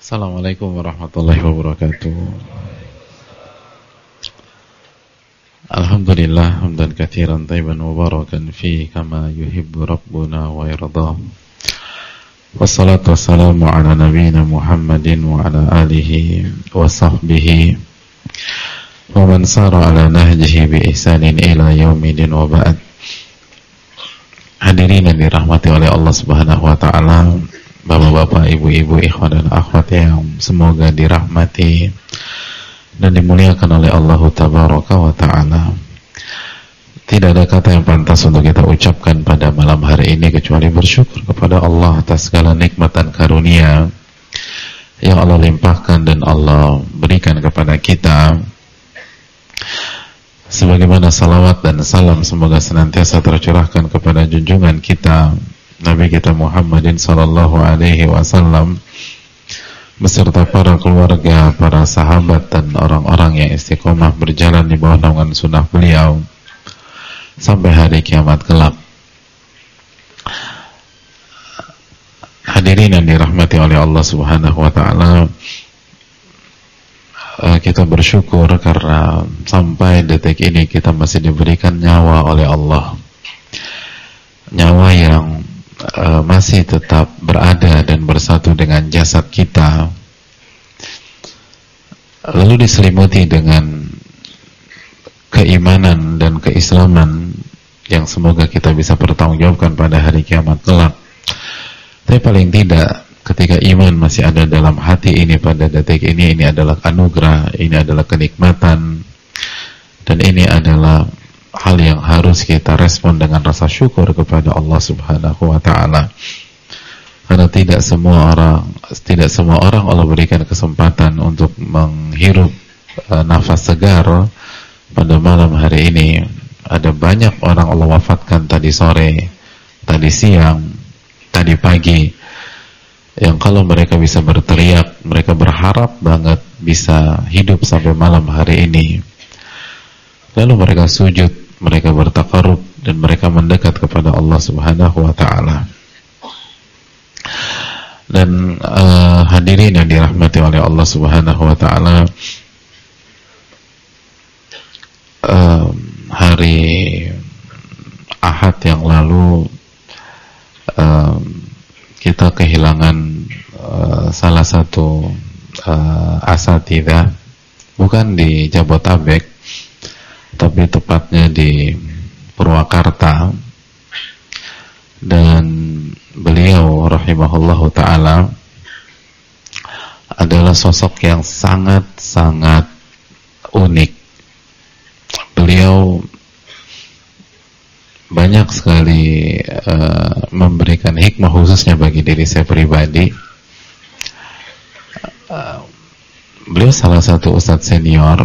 Assalamualaikum warahmatullahi wabarakatuh. Alhamdulillah hamdan katsiran thayyiban mubarakan fi kama yuhibbu rabbuna wa yarda. Wassalatu wassalamu ala nabiyyina Muhammadin wa ala alihi wa sahbihi wa man sara ala nahjihi bi ihsanin ila yaumidin wa ba'd. Hadirin yang dirahmati oleh Allah Subhanahu wa taala, bapak-bapak, ibu-ibu, ikhwan dan akhwat yang semoga dirahmati dan dimuliakan oleh Allah Tabaraka wa ta'ala. Tidak ada kata yang pantas untuk kita ucapkan pada malam hari ini kecuali bersyukur kepada Allah atas segala nikmat dan karunia yang Allah limpahkan dan Allah berikan kepada kita. Sebagaimana salawat dan salam semoga senantiasa tercurahkan kepada junjungan kita Nabi kita Muhammadin sallallahu alaihi wasallam beserta para keluarga, para sahabat dan orang-orang yang istiqomah berjalan di bawah naungan sunnah beliau sampai hari kiamat kelak. Hadirin yang dirahmati oleh Allah Subhanahu wa taala, kita bersyukur karena sampai detik ini kita masih diberikan nyawa oleh Allah. Nyawa yang masih tetap berada dan bersatu dengan jasad kita, lalu diselimuti dengan keimanan dan keislaman yang semoga kita bisa bertanggungjawabkan pada hari kiamat kelak. Tapi paling tidak ketika iman masih ada dalam hati ini pada detik ini adalah anugerah, ini adalah kenikmatan, dan ini adalah hal yang harus kita respon dengan rasa syukur kepada Allah Subhanahu wa taala. Karena tidak semua orang Allah berikan kesempatan untuk menghirup nafas segar pada malam hari ini. Ada banyak orang Allah wafatkan tadi sore, tadi siang, tadi pagi, yang kalau mereka bisa berteriak, mereka berharap banget bisa hidup sampai malam hari ini. Lalu mereka sujud, mereka bertakarrub, dan mereka mendekat kepada Allah Subhanahu wa ta'ala. Dan hadirin yang dirahmati oleh Allah Subhanahu wa ta'ala, hari Ahad yang lalu kita kehilangan salah satu asatidzah, bukan di Jabotabek tapi tepatnya di Purwakarta, dan beliau rahimahullahu ta'ala adalah sosok yang sangat-sangat unik. Beliau banyak sekali memberikan hikmah khususnya bagi diri saya pribadi. Beliau salah satu ustadz senior,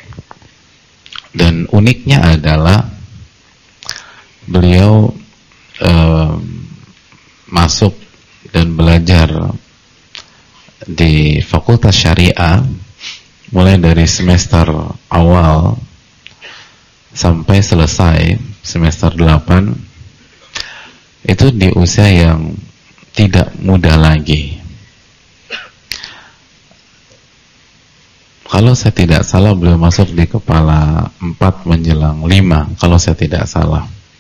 dan uniknya adalah beliau masuk dan belajar di Fakultas Syariah mulai dari semester awal sampai selesai semester 8. Itu di usia yang tidak muda lagi. Kalau saya tidak salah beliau masuk di kepala 4 menjelang 5, kalau saya tidak salah.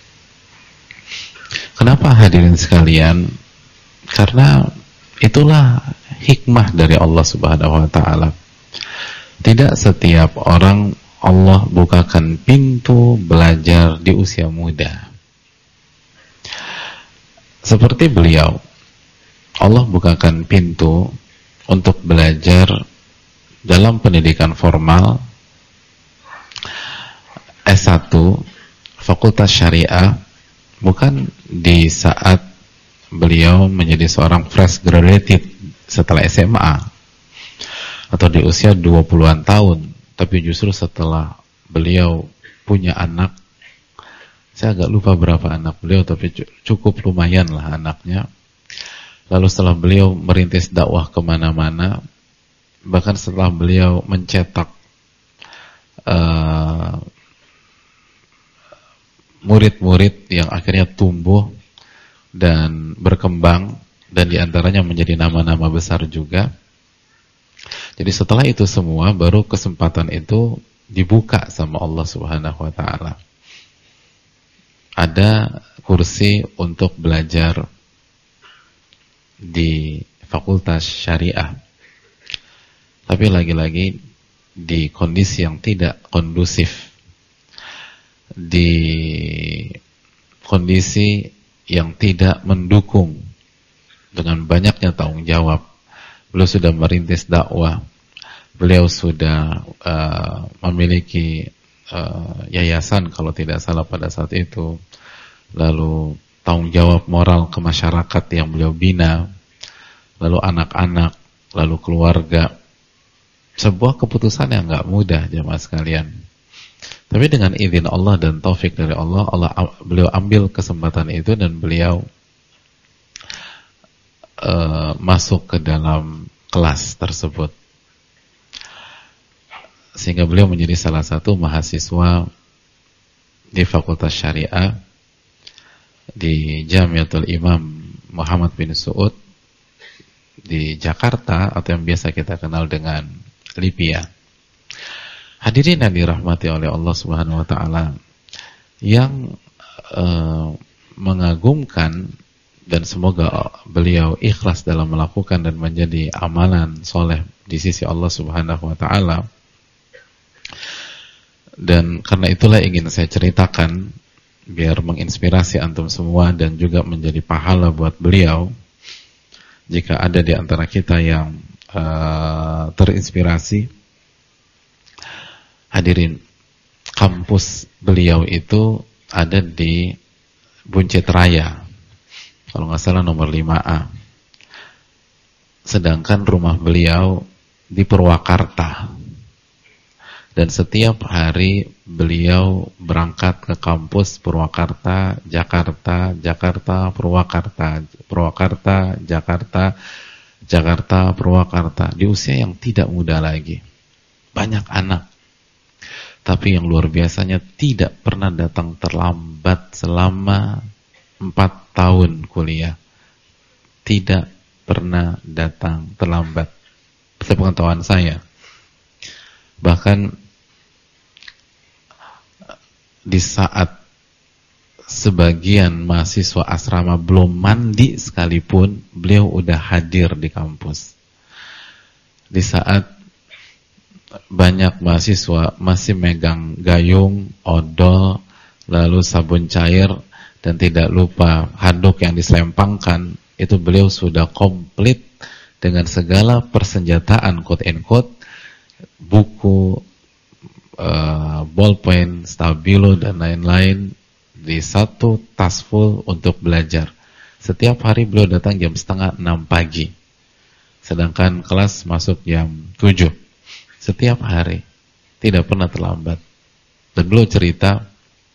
Kenapa hadirin sekalian? Karena itulah hikmah dari Allah Subhanahu wa ta'ala. Tidak setiap orang Allah bukakan pintu belajar di usia muda. Seperti beliau, Allah bukakan pintu untuk belajar dalam pendidikan formal S1 Fakultas Syariah bukan di saat beliau menjadi seorang fresh graduated setelah SMA atau di usia 20-an tahun, tapi justru setelah beliau punya anak. Saya agak lupa berapa anak beliau, tapi cukup lumayan lah anaknya. Lalu setelah beliau merintis dakwah kemana-mana, bahkan setelah beliau mencetak murid-murid yang akhirnya tumbuh dan berkembang, dan diantaranya menjadi nama-nama besar juga, Jadi setelah itu semua baru kesempatan itu dibuka sama Allah Subhanahu wa taala. Ada kursi untuk belajar di Fakultas Syariah. Tapi lagi-lagi di kondisi yang tidak kondusif. Di kondisi yang tidak mendukung dengan banyaknya tanggung jawab. Beliau sudah merintis dakwah. Beliau sudah memiliki yayasan kalau tidak salah pada saat itu. Lalu tanggung jawab moral ke masyarakat yang beliau bina. Lalu anak-anak, lalu keluarga. Sebuah keputusan yang gak mudah jemaah sekalian. Tapi dengan izin Allah dan taufik dari Allah, beliau ambil kesempatan itu dan beliau masuk ke dalam kelas tersebut. Sehingga beliau menjadi salah satu mahasiswa di Fakultas Syariah di Jamiatul Imam Muhammad bin Saud di Jakarta, atau yang biasa kita kenal dengan Lipia. Hadirin yang dirahmati oleh Allah Subhanahu wa taala, yang mengagumkan, dan semoga beliau ikhlas dalam melakukan dan menjadi amalan soleh di sisi Allah Subhanahu wa taala. Dan karena itulah ingin saya ceritakan biar menginspirasi antum semua dan juga menjadi pahala buat beliau. Jika ada di antara kita yang terinspirasi, hadirin, kampus beliau itu ada di Buncit Raya, kalau nggak salah nomor 5A. Sedangkan rumah beliau di Purwakarta. Dan setiap hari beliau berangkat ke kampus Purwakarta, Jakarta, Jakarta, Purwakarta, Purwakarta, Jakarta, Jakarta, Purwakarta. Di usia yang tidak muda lagi. Banyak anak. Tapi yang luar biasanya tidak pernah datang terlambat selama 4 tahun kuliah. Tidak pernah datang terlambat. Sepengetahuan saya. Bahkan di saat sebagian mahasiswa asrama belum mandi sekalipun, beliau udah hadir di kampus. Di saat banyak mahasiswa masih megang gayung, odol, lalu sabun cair, dan tidak lupa handuk yang diselempangkan, itu beliau sudah komplit dengan segala persenjataan, quote and quote, buku, ballpen, stabilo, dan lain-lain di satu tas full untuk belajar. Setiap hari beliau datang jam 5:30 pagi, sedangkan kelas masuk jam 7. Setiap hari, tidak pernah terlambat. Dan beliau cerita,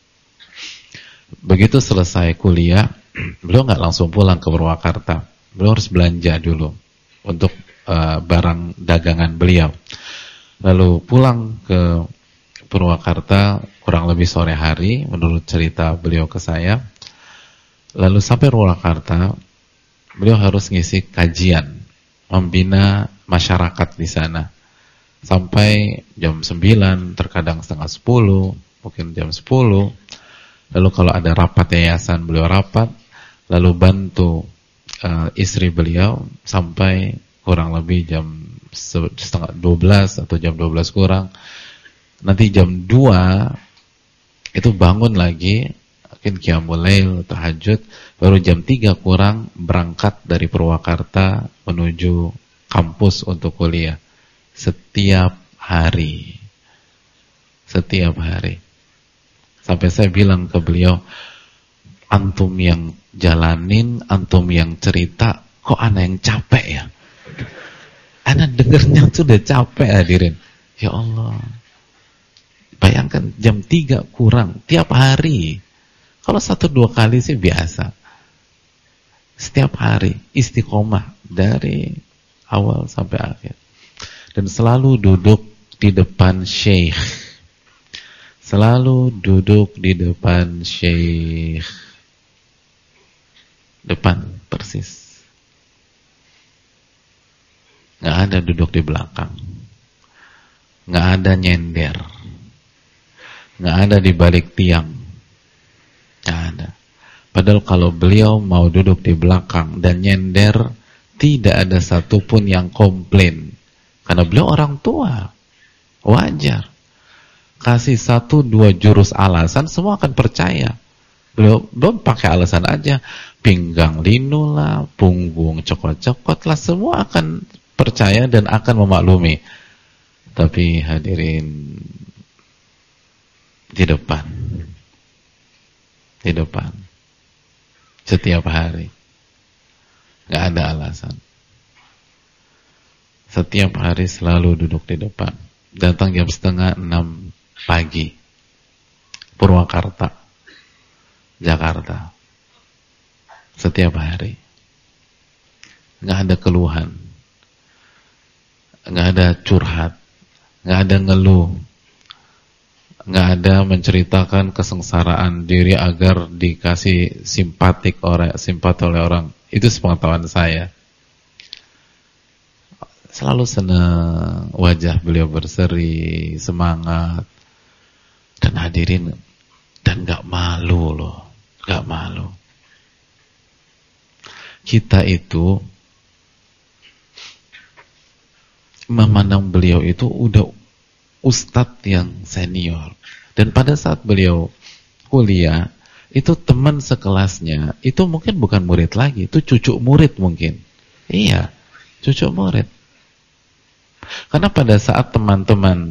begitu selesai kuliah, beliau nggak langsung pulang ke Purwakarta. Beliau harus belanja dulu untuk barang dagangan beliau. Lalu pulang ke Purwakarta kurang lebih sore hari, menurut cerita beliau ke saya. Lalu sampai Purwakarta, beliau harus ngisi kajian, membina masyarakat di sana. Sampai jam 9, terkadang setengah 10, mungkin jam 10. Lalu kalau ada rapat yayasan, beliau rapat. Lalu bantu istri beliau sampai kurang lebih jam setengah 12 atau jam 12 kurang. Nanti jam 2 itu bangun lagi, mungkin qiyamul lail, tahajud, baru jam 3 kurang berangkat dari Purwakarta menuju kampus untuk kuliah. Setiap hari. Setiap hari. Sampai saya bilang ke beliau, antum yang jalanin, antum yang cerita, kok ana yang capek ya? Ana dengernya sudah capek, hadirin. Ya Allah. Bayangkan jam 3 kurang tiap hari. Kalau 1-2 kali sih biasa. Setiap hari istiqomah dari awal sampai akhir. Dan selalu duduk di depan syekh. Selalu duduk di depan syekh. Depan persis. Nggak ada duduk di belakang. nggak ada nyender, nggak ada di balik tiang, nggak ada. Padahal kalau beliau mau duduk di belakang dan nyender, tidak ada satupun yang komplain. Karena beliau orang tua, wajar. Kasih 1-2 jurus alasan, semua akan percaya. Beliau pakai alasan aja, pinggang linu lah, punggung cokot-cokot lah, semua akan percaya dan akan memaklumi. Tapi hadirin, di depan, setiap hari, nggak ada alasan. Setiap hari selalu duduk di depan. Datang jam 5:30 pagi, Purwakarta, Jakarta. Setiap hari, nggak ada keluhan, nggak ada curhat, nggak ada ngeluh, nggak ada menceritakan kesengsaraan diri agar dikasih simpati oleh orang. Itu sepengetahuan saya. Selalu senang, wajah beliau berseri, semangat, dan hadirin, dan nggak malu loh, nggak malu. Kita itu memandang beliau itu udah ustadz yang senior, dan pada saat beliau kuliah itu teman sekelasnya itu mungkin bukan murid lagi, itu cucu murid mungkin. Iya, cucu murid. Karena pada saat teman-teman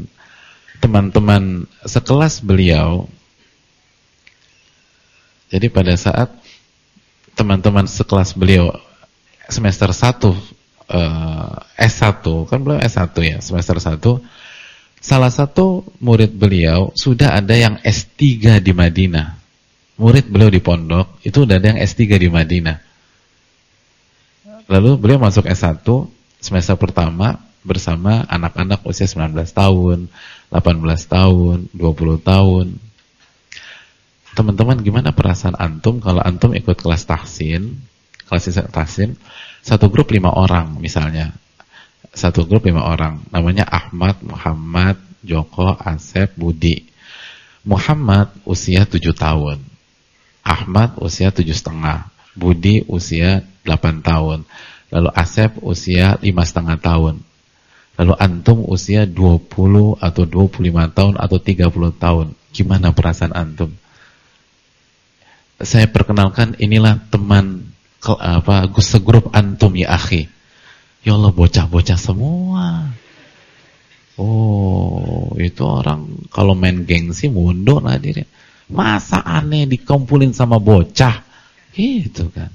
sekelas beliau, jadi pada saat teman-teman sekelas beliau semester 1 S1, kan beliau S1 ya, semester 1, salah satu murid beliau sudah ada yang S3 di Madinah. Murid beliau di pondok itu udah ada yang S3 di Madinah. Lalu beliau masuk S1 semester pertama bersama anak-anak usia 19 tahun, 18 tahun, 20 tahun. Teman-teman, gimana perasaan antum kalau antum ikut kelas tahsin, satu grup 5 orang misalnya. Satu grup 5 orang, namanya Ahmad, Muhammad, Joko, Asep, Budi. Muhammad usia 7 tahun. Ahmad usia 7,5. Budi usia 8 tahun. Lalu Asep usia 5,5 tahun. Lalu antum usia 20 atau 25 tahun atau 30 tahun. Gimana perasaan antum? Saya perkenalkan, inilah teman segrup antum ya akhi. Ya Allah, bocah-bocah semua. Oh, itu orang kalau main gengsi mundur hadirin. Masa aneh dikumpulin sama bocah? Gitu kan.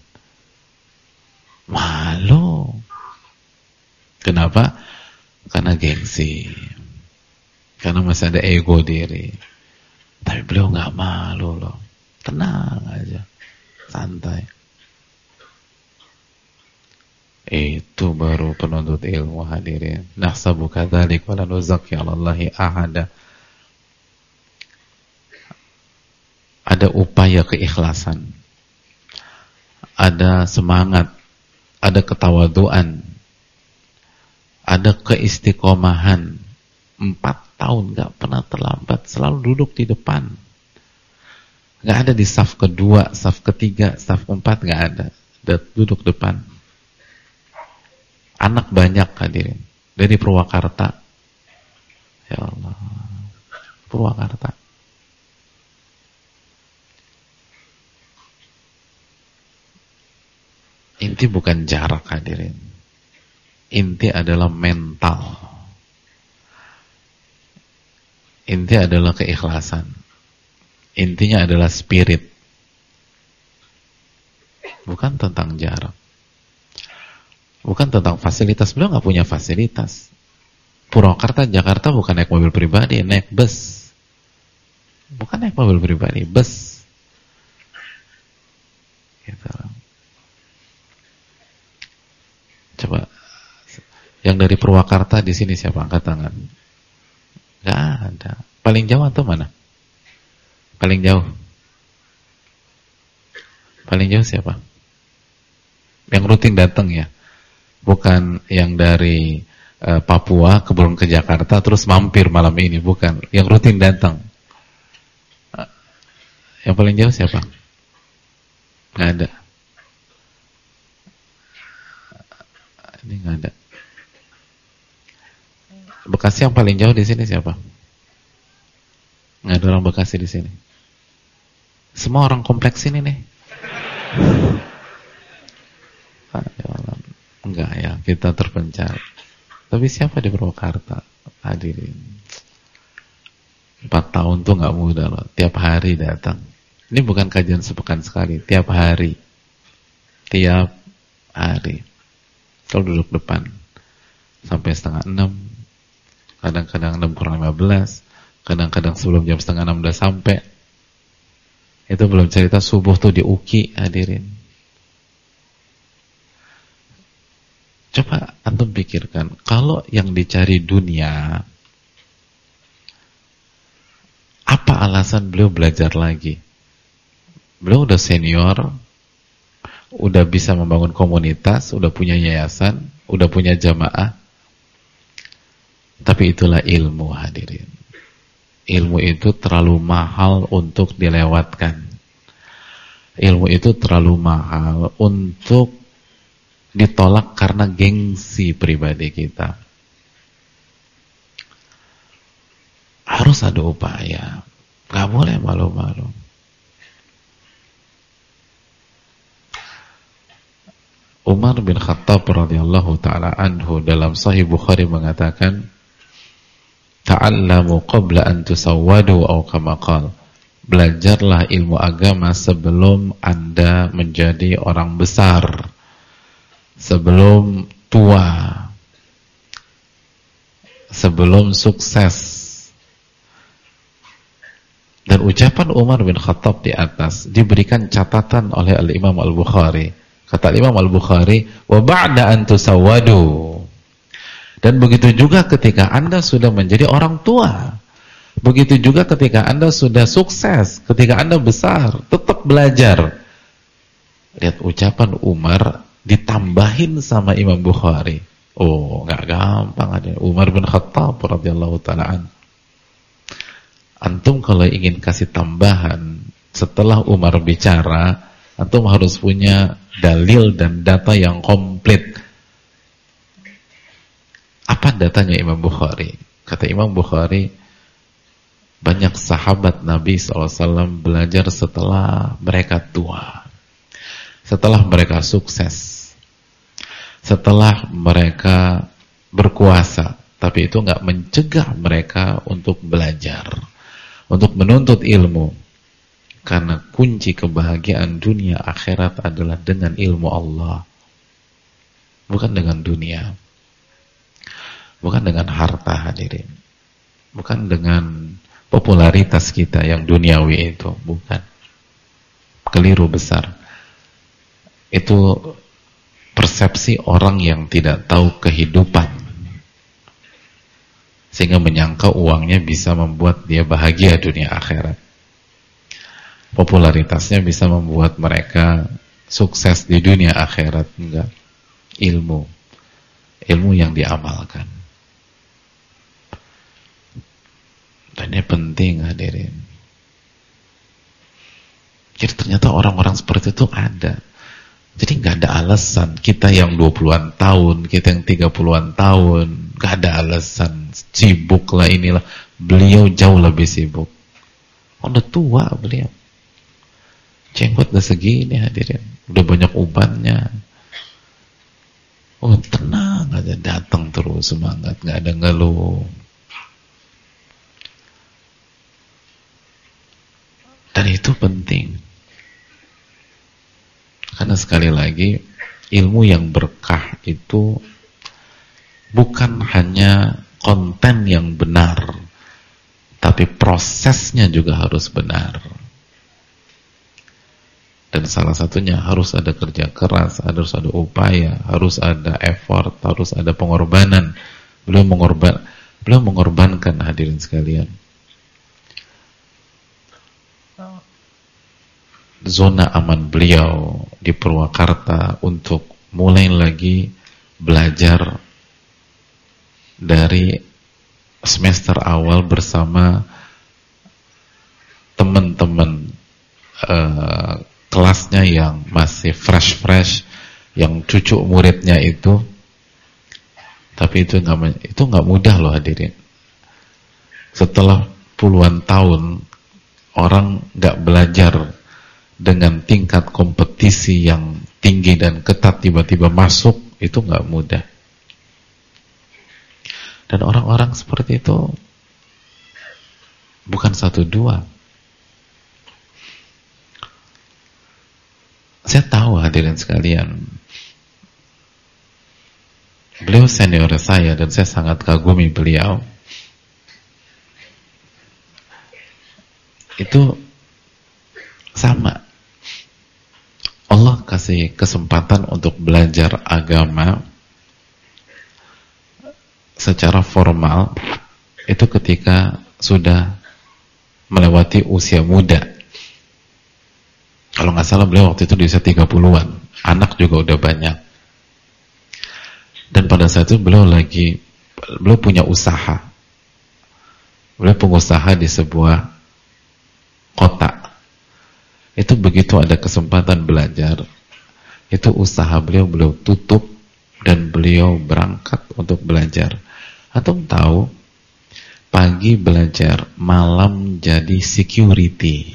Malu. Kenapa? Karena gengsi. Karena masih ada ego diri. Tapi beliau nggak malu loh. Tenang aja. Santai. Itu baru penuntut ilmu hadirin. Nahsabu kadzalik wa la nuzakki 'alallahi ahada. Ada upaya keikhlasan. Ada semangat, ada ketawaduan, ada keistiqomahan. 4 tahun gak pernah terlambat, selalu duduk di depan. Gak ada di saf kedua, saf ketiga, saf keempat, gak ada. Duduk depan. Anak banyak hadirin, dari Purwakarta. Ya Allah, Purwakarta. Inti bukan jarak hadirin. Inti adalah mental. Inti adalah keikhlasan. Intinya adalah spirit. Bukan tentang jarak. Bukan tentang fasilitas. Beliau nggak punya fasilitas. Purwakarta, Jakarta bukan naik mobil pribadi, naik bus. Bukan naik mobil pribadi, bus. Gitu. Coba, yang dari Purwakarta di sini siapa? Angkat tangan. Gak ada. Paling jauh atau mana? Paling jauh. Paling jauh siapa? Yang rutin datang ya. Bukan yang dari Papua, kebelum ke Jakarta, terus mampir malam ini, bukan. Yang rutin datang. Yang paling jauh siapa? Nggak ada. Ini nggak ada. Bekasi yang paling jauh di sini siapa? Nggak ada orang Bekasi di sini. Semua orang kompleks ini nih. Enggak ya, kita terpencil. Tapi siapa di Purwakarta? Hadirin. 4 tahun tuh nggak mudah loh. Tiap hari datang. Ini bukan kajian sepekan sekali. Tiap hari. Tiap hari. Kalau duduk depan. Sampai 5:30. Kadang-kadang 6:15. Kadang-kadang sebelum jam 5:30 udah sampai. Itu belum cerita subuh tuh di UKI, hadirin. Coba antum pikirkan, kalau yang dicari dunia, apa alasan beliau belajar lagi? Beliau udah senior, udah bisa membangun komunitas, udah punya yayasan, udah punya jamaah. Tapi itulah ilmu, hadirin. Ilmu itu terlalu mahal untuk dilewatkan. Ilmu itu terlalu mahal untuk ditolak karena gengsi pribadi kita. Harus ada upaya. Gak boleh malu-malu. Umar bin Khattab radhiyallahu ta'ala anhu dalam Sahih Bukhari mengatakan, ta'allamu qabla an tusawwadu aw kama qala. Belajarlah ilmu agama sebelum Anda menjadi orang besar, sebelum tua, sebelum sukses. Dan ucapan Umar bin Khattab di atas diberikan catatan oleh Al-Imam Al-Bukhari. Kata Imam Al-Bukhari, wa ba'da an tusawwadu. Dan begitu juga ketika Anda sudah menjadi orang tua. Begitu juga ketika Anda sudah sukses, ketika Anda besar, tetap belajar. Lihat ucapan Umar ditambahin sama Imam Bukhari. Oh, nggak gampang ada. Umar bin Khattab radhiyallahu ta'ala. Antum kalau ingin kasih tambahan setelah Umar bicara, antum harus punya dalil dan data yang komplit. Apa datanya Imam Bukhari? Kata Imam Bukhari, banyak sahabat Nabi SAW belajar setelah mereka tua, setelah mereka sukses, setelah mereka berkuasa. Tapi itu nggak mencegah mereka untuk belajar, untuk menuntut ilmu. Karena kunci kebahagiaan dunia akhirat adalah dengan ilmu Allah, bukan dengan dunia, bukan dengan harta, hadirin, bukan dengan popularitas kita yang duniawi itu, bukan. Keliru besar. Itu persepsi orang yang tidak tahu kehidupan, sehingga menyangka uangnya bisa membuat dia bahagia dunia akhirat. Popularitasnya bisa membuat mereka sukses di dunia akhirat. Enggak. Ilmu yang diamalkan. Dan ini penting, hadirin. Jadi ternyata orang-orang seperti itu ada. Jadi nggak ada alasan kita yang 20-an tahun, kita yang 30-an tahun, nggak ada alasan sibuk lah inilah. Beliau jauh lebih sibuk. Udah tua beliau. Jenggot udah segini, hadirin. Udah banyak ubannya. Oh, tenang aja, datang terus semangat, nggak ada ngeluh. Dan itu penting. Karena sekali lagi, ilmu yang berkah itu bukan hanya konten yang benar, tapi prosesnya juga harus benar. Dan salah satunya harus ada kerja keras, harus ada upaya, harus ada effort, harus ada pengorbanan. Beliau mengorbankan, hadirin sekalian. Zona aman beliau di Purwakarta untuk mulai lagi belajar dari semester awal bersama teman-teman kelasnya yang masih fresh, yang cucu muridnya itu. Tapi itu nggak mudah loh hadirin. Setelah puluhan tahun orang nggak belajar dengan tingkat kompetisi yang tinggi dan ketat, tiba-tiba masuk, itu nggak mudah. Dan orang-orang seperti itu bukan satu dua. Saya tahu hadirin sekalian, beliau senior saya dan saya sangat kagumi beliau. Itu sama. Allah kasih kesempatan untuk belajar agama secara formal itu ketika sudah melewati usia muda. Kalau nggak salah beliau waktu itu di usia 30-an. Anak juga udah banyak. Dan pada saat itu beliau punya usaha. Beliau pengusaha di sebuah kota. Itu begitu ada kesempatan belajar, itu usaha beliau tutup dan beliau berangkat untuk belajar. Antum tahu, pagi belajar, malam jadi security.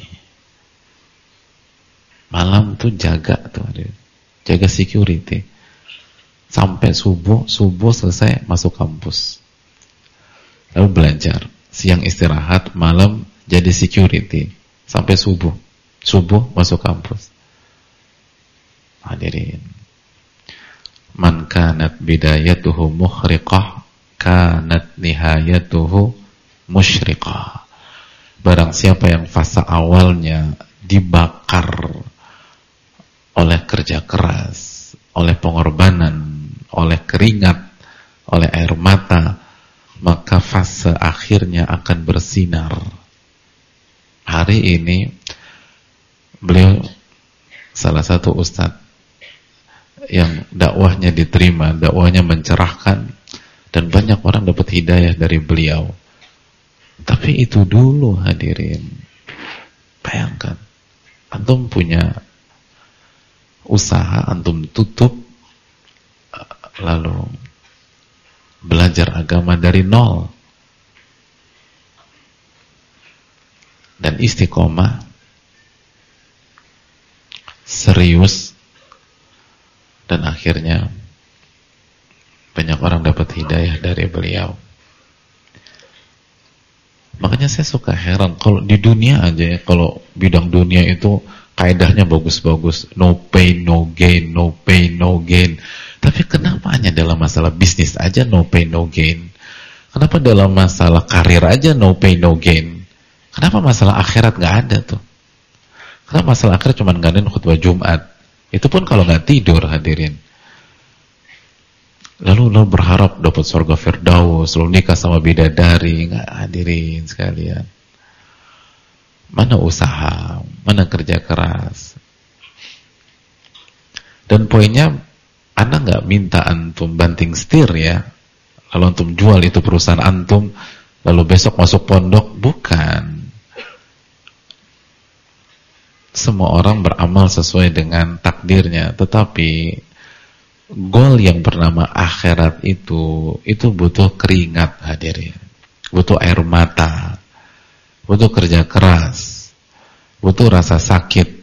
Malam tuh jaga security. Sampai subuh selesai masuk kampus. Lalu belajar, siang istirahat, malam jadi security sampai subuh masuk kampus. Hadirin, man kanat bidayatuhu mukhriqah kanat nihayatuhu musyriqah. Barang siapa yang fase awalnya dibakar oleh kerja keras, oleh pengorbanan, oleh keringat, oleh air mata, maka fase akhirnya akan bersinar. Hari ini beliau salah satu ustadz yang dakwahnya diterima, dakwahnya mencerahkan, dan banyak orang dapat hidayah dari beliau. Tapi itu dulu hadirin. Bayangkan, antum punya usaha, antum tutup, lalu belajar agama dari nol, dan istiqomah, serius, dan akhirnya banyak orang dapat hidayah dari beliau. Makanya saya suka heran, kalau di dunia aja ya, kalau bidang dunia itu kaidahnya bagus-bagus, no pain no gain, no pain no gain. Tapi kenapa hanya dalam masalah bisnis aja no pain no gain? Kenapa dalam masalah karir aja no pain no gain? Kenapa masalah akhirat nggak ada tuh? Kenapa masalah akhirat cuma ngadain khutbah Jumat? Itu pun kalau nggak tidur hadirin. Lalu lo berharap dapat surga Firdaus, lo nikah sama bidadari, nggak hadirin sekalian. Mana usaha, mana kerja keras. Dan poinnya, Anda nggak minta antum banting setir ya, lalu antum jual itu perusahaan antum, lalu besok masuk pondok, bukan. Semua orang beramal sesuai dengan takdirnya, tetapi goal yang bernama akhirat itu butuh keringat hadirin, butuh air mata, butuh kerja keras, butuh rasa sakit.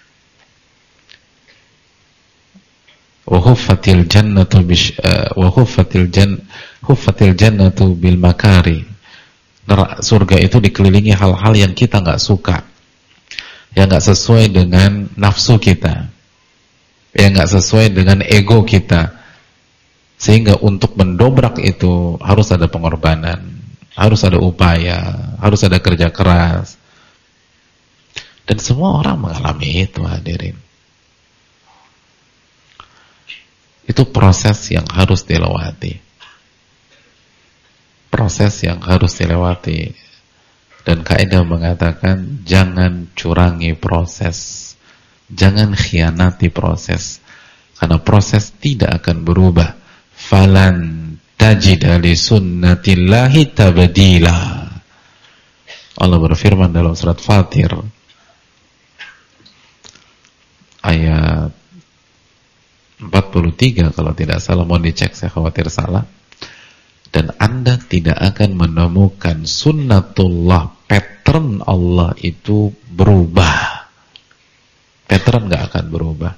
Huffatil jannatu bil makari. Surga itu dikelilingi hal-hal yang kita nggak suka, yang nggak sesuai dengan nafsu kita, yang nggak sesuai dengan ego kita. Sehingga untuk mendobrak itu harus ada pengorbanan, harus ada upaya, harus ada kerja keras. Dan semua orang mengalami itu hadirin. Itu proses yang harus dilewati. Proses yang harus dilewati. Dan kaidah mengatakan jangan curangi proses, jangan khianati proses, karena proses tidak akan berubah. Falan tajida li sunnatillahi tabdila. Allah berfirman dalam surat Fatir ayat 43 kalau tidak salah, mau dicek, saya khawatir salah. Dan Anda tidak akan menemukan sunnatullah, pattern Allah itu berubah. Pattern gak akan berubah.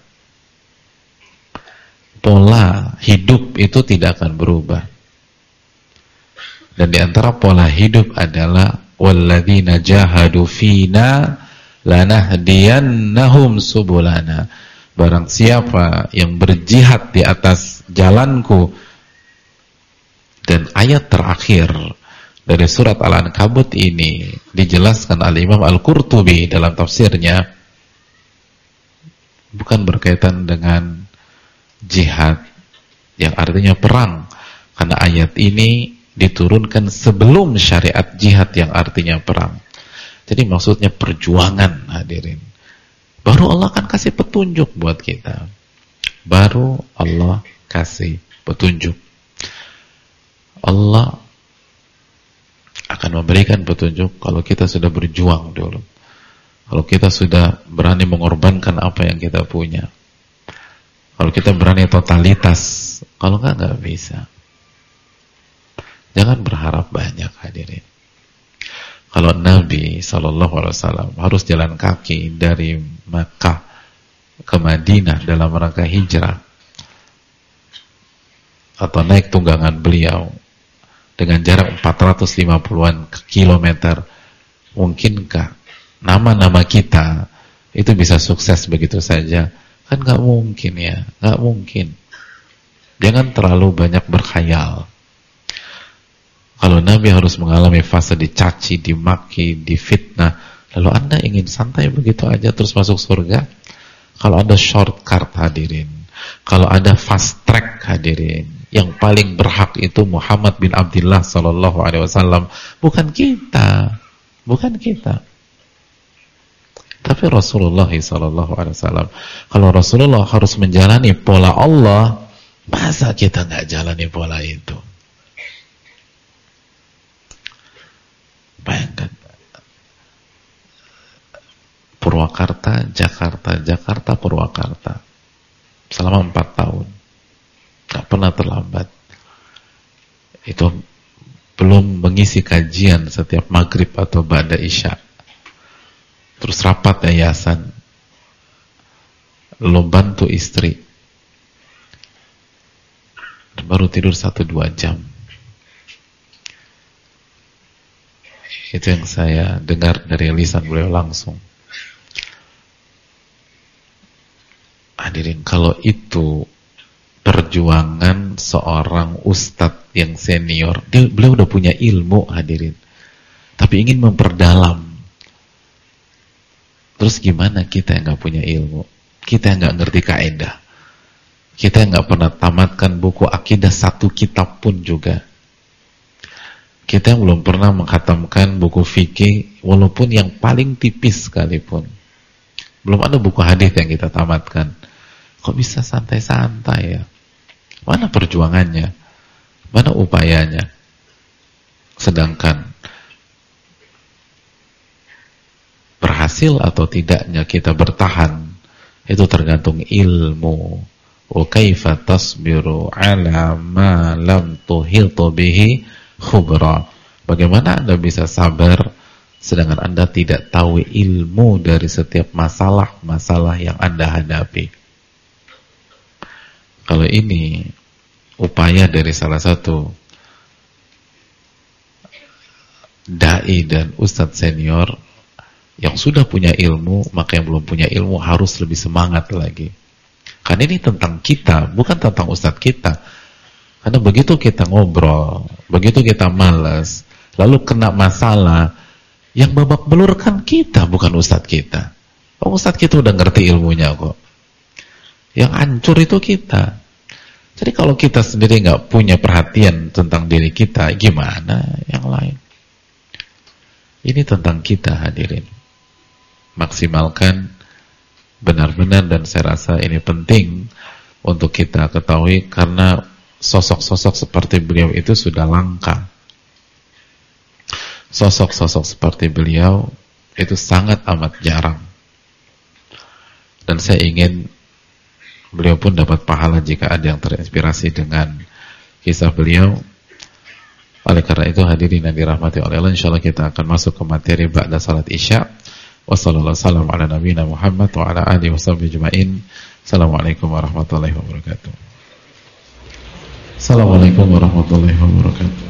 Pola hidup itu tidak akan berubah. Dan di antara pola hidup adalah walladzina jahadu fina lanahdiyannahum subulana. Barang siapa yang berjihad di atas jalanku. Dan ayat terakhir dari surat Al-Ankabut ini dijelaskan oleh Imam Al-Qurtubi dalam tafsirnya, bukan berkaitan dengan jihad yang artinya perang, karena ayat ini diturunkan sebelum syariat jihad yang artinya perang. Jadi maksudnya perjuangan, hadirin. Baru Allah akan kasih petunjuk buat kita. Baru Allah kasih petunjuk. Allah akan memberikan petunjuk kalau kita sudah berjuang dulu. Kalau kita sudah berani mengorbankan apa yang kita punya. Kalau kita berani totalitas. Kalau enggak bisa. Jangan berharap banyak, hadirin. Kalau Nabi SAW harus jalan kaki dari Makkah ke Madinah dalam rangka hijrah, atau naik tunggangan beliau dengan jarak 450-an kilometer, mungkinkah nama-nama kita itu bisa sukses begitu saja? Kan gak mungkin ya, gak mungkin. Jangan terlalu banyak berkhayal. Kalau Nabi harus mengalami fase dicaci, dimaki, difitnah, lalu Anda ingin santai begitu aja terus masuk surga? Kalau ada shortcut, hadirin, kalau ada fast track, hadirin, yang paling berhak itu Muhammad bin Abdullah sallallahu alaihi wasallam, bukan kita. Bukan kita. Tapi Rasulullah sallallahu alaihi wasallam. Kalau Rasulullah harus menjalani pola Allah, masa kita nggak jalani pola itu? Bayangkan. Purwakarta, Jakarta, Jakarta, Purwakarta. Selama 4 tahun. Gak pernah terlambat. Itu belum mengisi kajian setiap maghrib atau ba'da isya. Terus rapat yayasan, lalu bantu istri, dan baru tidur 1-2 jam. Itu yang saya dengar dari lisan beliau langsung. Hadirin, kalau itu perjuangan seorang ustadz yang senior, beliau udah punya ilmu, hadirin, tapi ingin memperdalam. Terus gimana kita yang gak punya ilmu? Kita yang gak ngerti kaidah, kita yang gak pernah tamatkan buku akidah 1 kitab pun juga, kita yang belum pernah mengkhatamkan buku fikih walaupun yang paling tipis sekalipun, belum ada buku hadis yang kita tamatkan. Kok bisa santai-santai ya? Mana perjuangannya? Mana upayanya? Sedangkan berhasil atau tidaknya kita bertahan itu tergantung ilmu. Wa kaifa tasbiru ala ma lam tuhitu bihi khubra. Bagaimana Anda bisa sabar sedangkan Anda tidak tahu ilmu dari setiap masalah-masalah yang Anda hadapi? Kalau ini upaya dari salah satu dai dan ustadz senior yang sudah punya ilmu, maka yang belum punya ilmu harus lebih semangat lagi. Karena ini tentang kita, bukan tentang ustadz kita. Karena begitu kita ngobrol, begitu kita malas, lalu kena masalah, yang babak belur kan kita, bukan ustadz kita. Oh, ustadz kita udah ngerti ilmunya kok. Yang hancur itu kita. Jadi kalau kita sendiri nggak punya perhatian tentang diri kita, gimana yang lain? Ini tentang kita, hadirin. Maksimalkan benar-benar, dan saya rasa ini penting untuk kita ketahui, karena sosok-sosok seperti beliau itu sudah langka. Sosok-sosok seperti beliau itu sangat amat jarang. Dan saya ingin beliau pun dapat pahala jika ada yang terinspirasi dengan kisah beliau. Oleh karena itu hadirin yang dirahmati oleh Allah, insyaallah kita akan masuk ke materi ba'da salat Isya. Wassalamualaikum ala nabiyina Muhammad wa ala alihi washabbihi ajmain. Assalamualaikum warahmatullahi wabarakatuh. Assalamualaikum warahmatullahi wabarakatuh.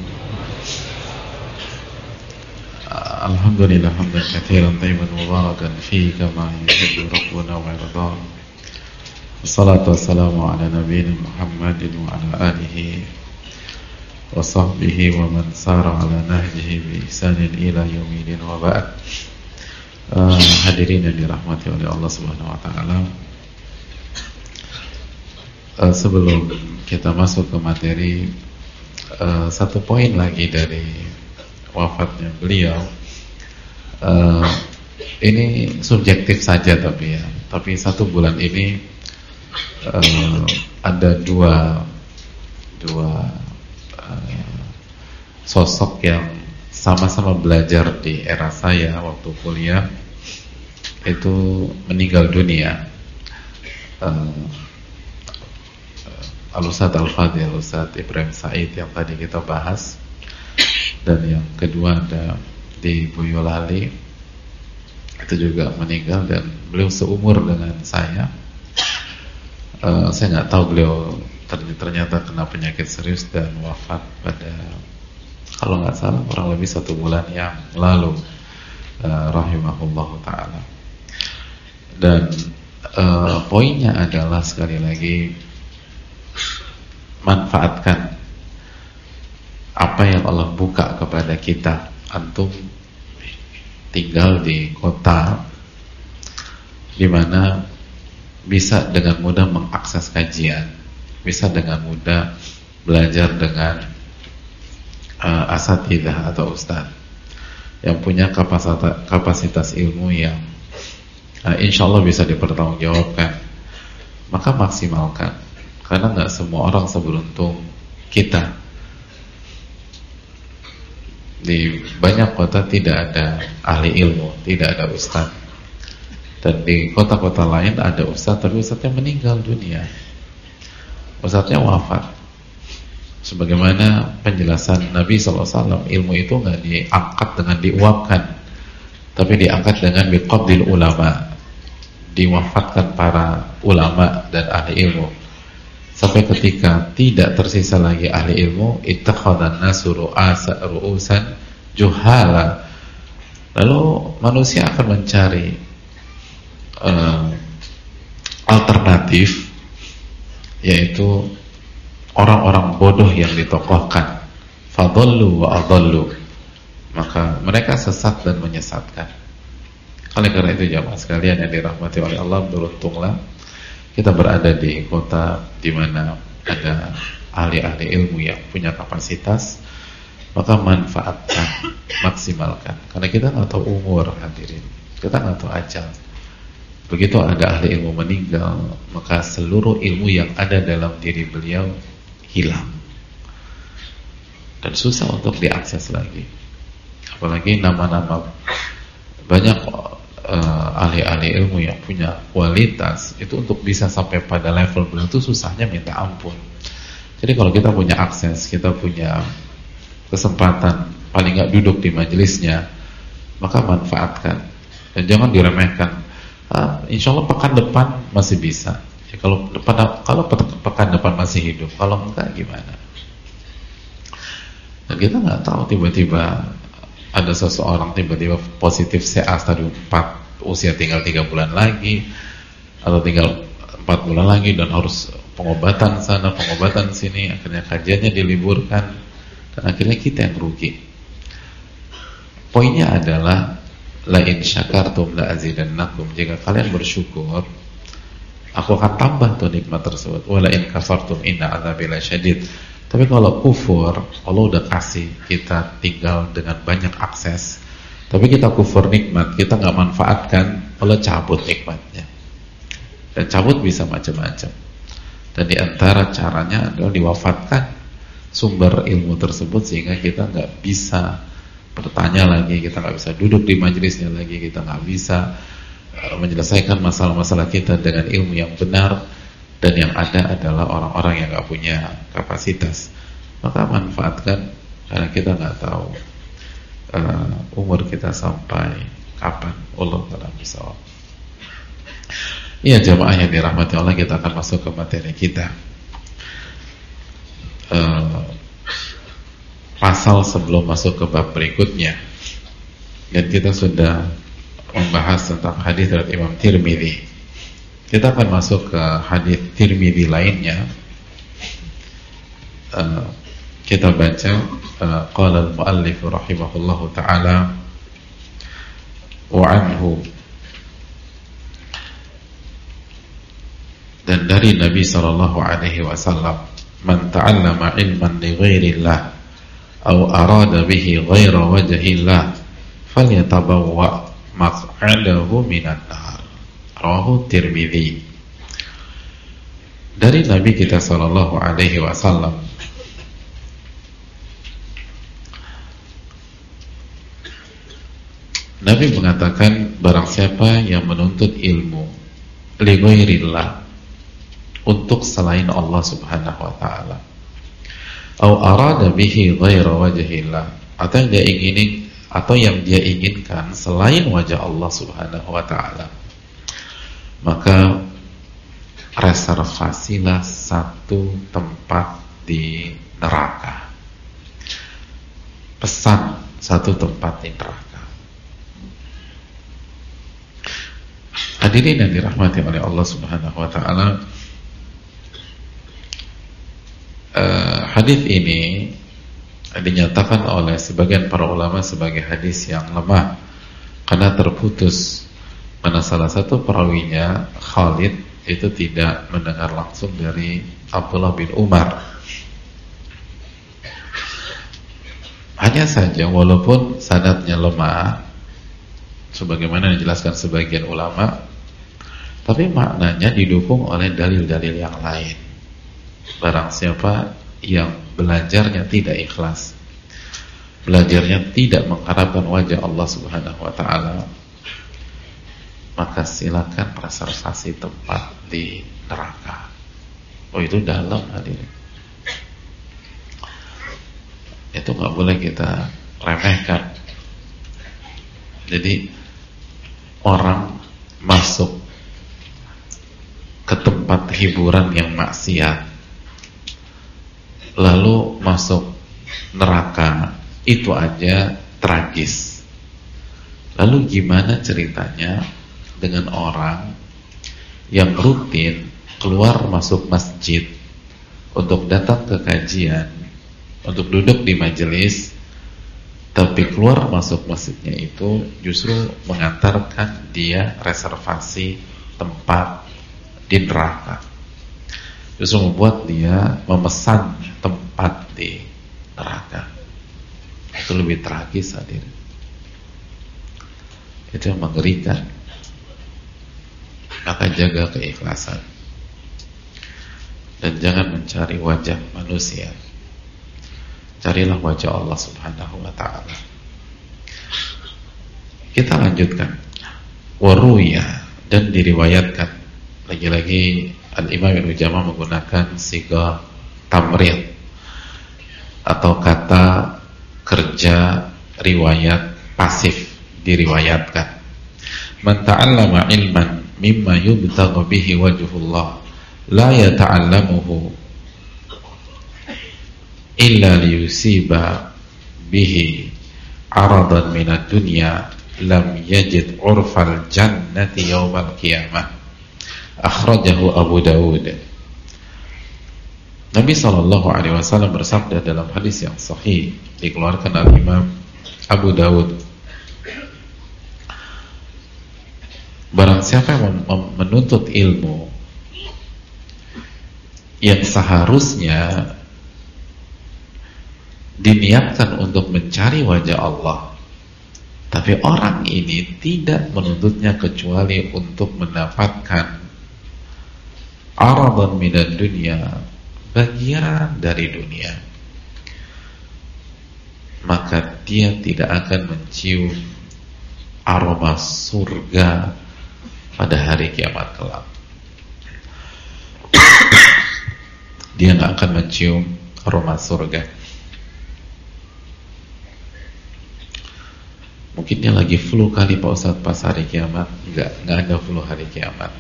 Alhamdulillah hamdan katsiran tayyiban mubarakan fihi kama yuhibbu rabbuna wa yarda. Wassalatu wassalamu ala nabiyyina Muhammadin wa ala alihi wa sahbihi wa man sara ala nahjihi bi ihsanin ila yaumil wa ba'd. Hadirin yang dirahmati oleh Allah Subhanahu wa taala. Sebelum kita masuk ke materi, satu poin lagi dari wafatnya beliau. Ini subjektif saja tapi 1 bulan ini ada dua sosok yang sama-sama belajar di era saya waktu kuliah itu meninggal dunia. Al-Ustadz Al-Fadhil, Ustadz Ibrahim Said yang tadi kita bahas, dan yang kedua ada di Boyolali itu juga meninggal, dan beliau seumur dengan saya. Saya nggak tahu beliau ternyata kena penyakit serius dan wafat pada, kalau nggak salah, kurang lebih 1 bulan yang lalu, rahimahullahu ta'ala. Dan poinnya adalah sekali lagi, manfaatkan apa yang Allah buka kepada kita. Antum tinggal di kota di mana bisa dengan mudah mengakses kajian, bisa dengan mudah belajar dengan asatidzah atau ustaz yang punya kapasitas ilmu yang insya Allah bisa dipertanggungjawabkan. Maka maksimalkan, karena nggak semua orang seberuntung kita. Di banyak kota tidak ada ahli ilmu, tidak ada ustaz. Dan di kota-kota lain ada ustaz, tapi ustaznya meninggal dunia, ustaznya wafat. Sebagaimana penjelasan Nabi SAW, ilmu itu nggak diangkat dengan diuapkan, tapi diangkat dengan biqabdil ulama, diwafatkan para ulama dan ahli ilmu. Sampai ketika tidak tersisa lagi ahli ilmu, ittakhadhan nasu ru'usan juhala. Lalu manusia akan mencari alternatif, yaitu orang-orang bodoh yang ditokohkan. Fadallu wa adallu. Maka mereka sesat dan menyesatkan. Oleh karena itu jamaah sekalian yang dirahmati oleh Allah, beruntunglah kita berada di kota di mana ada ahli-ahli ilmu yang punya kapasitas. Maka manfaatkan, maksimalkan. Karena kita nggak tahu umur, hadirin, kita nggak tahu ajal. Begitu ada ahli ilmu meninggal, maka seluruh ilmu yang ada dalam diri beliau hilang dan susah untuk diakses lagi. Apalagi nama-nama banyak ahli-ahli ilmu yang punya kualitas itu, untuk bisa sampai pada level beliau itu susahnya minta ampun. Jadi kalau kita punya akses, kita punya kesempatan, paling nggak duduk di majelisnya, maka manfaatkan dan jangan diremehkan. Insya Allah pekan depan masih bisa. Ya, kalau pekan depan masih hidup, kalau enggak gimana? Dan kita nggak tahu, tiba-tiba ada seseorang tiba-tiba positif CA stadium 4, usia tinggal 3 bulan lagi, atau tinggal 4 bulan lagi, dan harus pengobatan sana, pengobatan sini, akhirnya kajiannya diliburkan, dan akhirnya kita yang rugi. Poinnya adalah la in syakartum la azidannakum. Jika kalian bersyukur, aku akan tambah tuh nikmat tersebut. Wa la in kafartum inna adzabi lasyadid. Tapi kalau kufur, Allah udah kasih kita tinggal dengan banyak akses, tapi kita kufur nikmat, kita nggak manfaatkan, Allah cabut nikmatnya. Dan cabut bisa macam-macam. Dan di antara caranya adalah diwafatkan sumber ilmu tersebut sehingga kita nggak bisa bertanya lagi, kita nggak bisa duduk di majelisnya lagi, kita nggak bisa menyelesaikan masalah-masalah kita dengan ilmu yang benar, dan yang ada adalah orang-orang yang nggak punya kapasitas. Maka manfaatkan, karena kita nggak tahu umur kita sampai kapan. Allah taala bisawab. Iya jamaah yang dirahmati Allah, kita akan masuk ke materi kita. Pasal sebelum masuk ke bab berikutnya, dan kita sudah membahas tentang hadis dari Imam Tirmidzi. Kita akan masuk ke hadis Tirmidzi lainnya. Kita baca qala al-muallif rahimahullahu taala wa anhu, dan dari Nabi sallallahu alaihi wasallam, man ta'allama ilman li ghairillah aw arada bihi ghaira wajhillah falyatabawwa maq'adahu minan nar. Rawahu Tirmidzi. Dari Nabi kita sallallahu alaihi wasallam, Nabi mengatakan, barang siapa yang menuntut ilmu li ghairillah, untuk selain Allah Subhanahu wa taala, au arada bihi ghaira wajhillah, atau yang dia inginkan selain wajah Allah Subhanahu wa taala, maka reservasilah satu tempat di neraka. Pesan satu tempat di neraka. Hadirin yang dirahmati oleh Allah Subhanahu wa taala, hadis ini dinyatakan oleh sebagian para ulama sebagai hadis yang lemah karena terputus, mana salah satu perawinya, Khalid, itu tidak mendengar langsung dari Abdullah bin Umar. Hanya saja walaupun sanadnya lemah sebagaimana dijelaskan sebagian ulama, tapi maknanya didukung oleh dalil-dalil yang lain. Barang siapa yang belajarnya tidak ikhlas, belajarnya tidak mengharapkan wajah Allah Subhanahu wa taala, maka silakan reservasi tempat di neraka. Oh, itu dalam, hadirin. Itu nggak boleh kita remehkan. Jadi orang masuk ke tempat hiburan yang maksiat, lalu masuk neraka, itu aja tragis. Lalu gimana ceritanya dengan orang yang rutin keluar masuk masjid untuk datang ke kajian, untuk duduk di majelis, tapi keluar masuk masjidnya itu justru mengantarkan dia reservasi tempat di neraka, justru membuat dia memesan tempat di neraka. Itu lebih tragis, hadir. Itu yang mengerikan. Maka jaga keikhlasan dan jangan mencari wajah manusia, carilah wajah Allah Subhanahu wa ta'ala. Kita lanjutkan. Waruya, dan diriwayatkan. Lagi-lagi Al-Imam Ibnu Jamah menggunakan siga tamrid atau kata kerja riwayat pasif, diriwayatkan. Man ta'allama ilman mimma yubtagha bihi wajhullah la yata'allamuhu illa liyusiba bihi aradan minad dunya lam yajid urfal jannati yawmal qiyamah. Akhrajahu Abu Dawud. Nabi SAW bersabda dalam hadis yang sahih, dikeluarkan oleh Imam Abu Dawud, barang siapa yang menuntut ilmu yang seharusnya diniatkan untuk mencari wajah Allah, tapi orang ini tidak menuntutnya kecuali untuk mendapatkan aradan minad dunya, bagian dari dunia, maka dia tidak akan mencium aroma surga pada hari kiamat kelak. Dia nggak akan mencium aroma surga. Mungkin dia lagi flu kali Pak Ustadz pas hari kiamat. Nggak ada flu hari kiamat.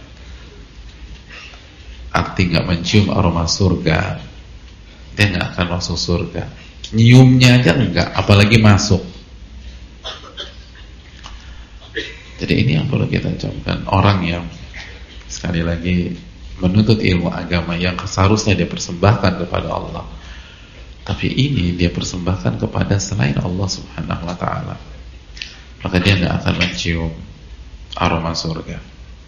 Arti nggak mencium aroma surga, dia nggak akan masuk surga. Nyiumnya aja enggak, apalagi masuk. Jadi ini yang perlu kita camkan. Orang yang sekali lagi menuntut ilmu agama yang seharusnya dia persembahkan kepada Allah, tapi ini dia persembahkan kepada selain Allah Subhanahu wa ta'ala, maka dia nggak akan mencium aroma surga.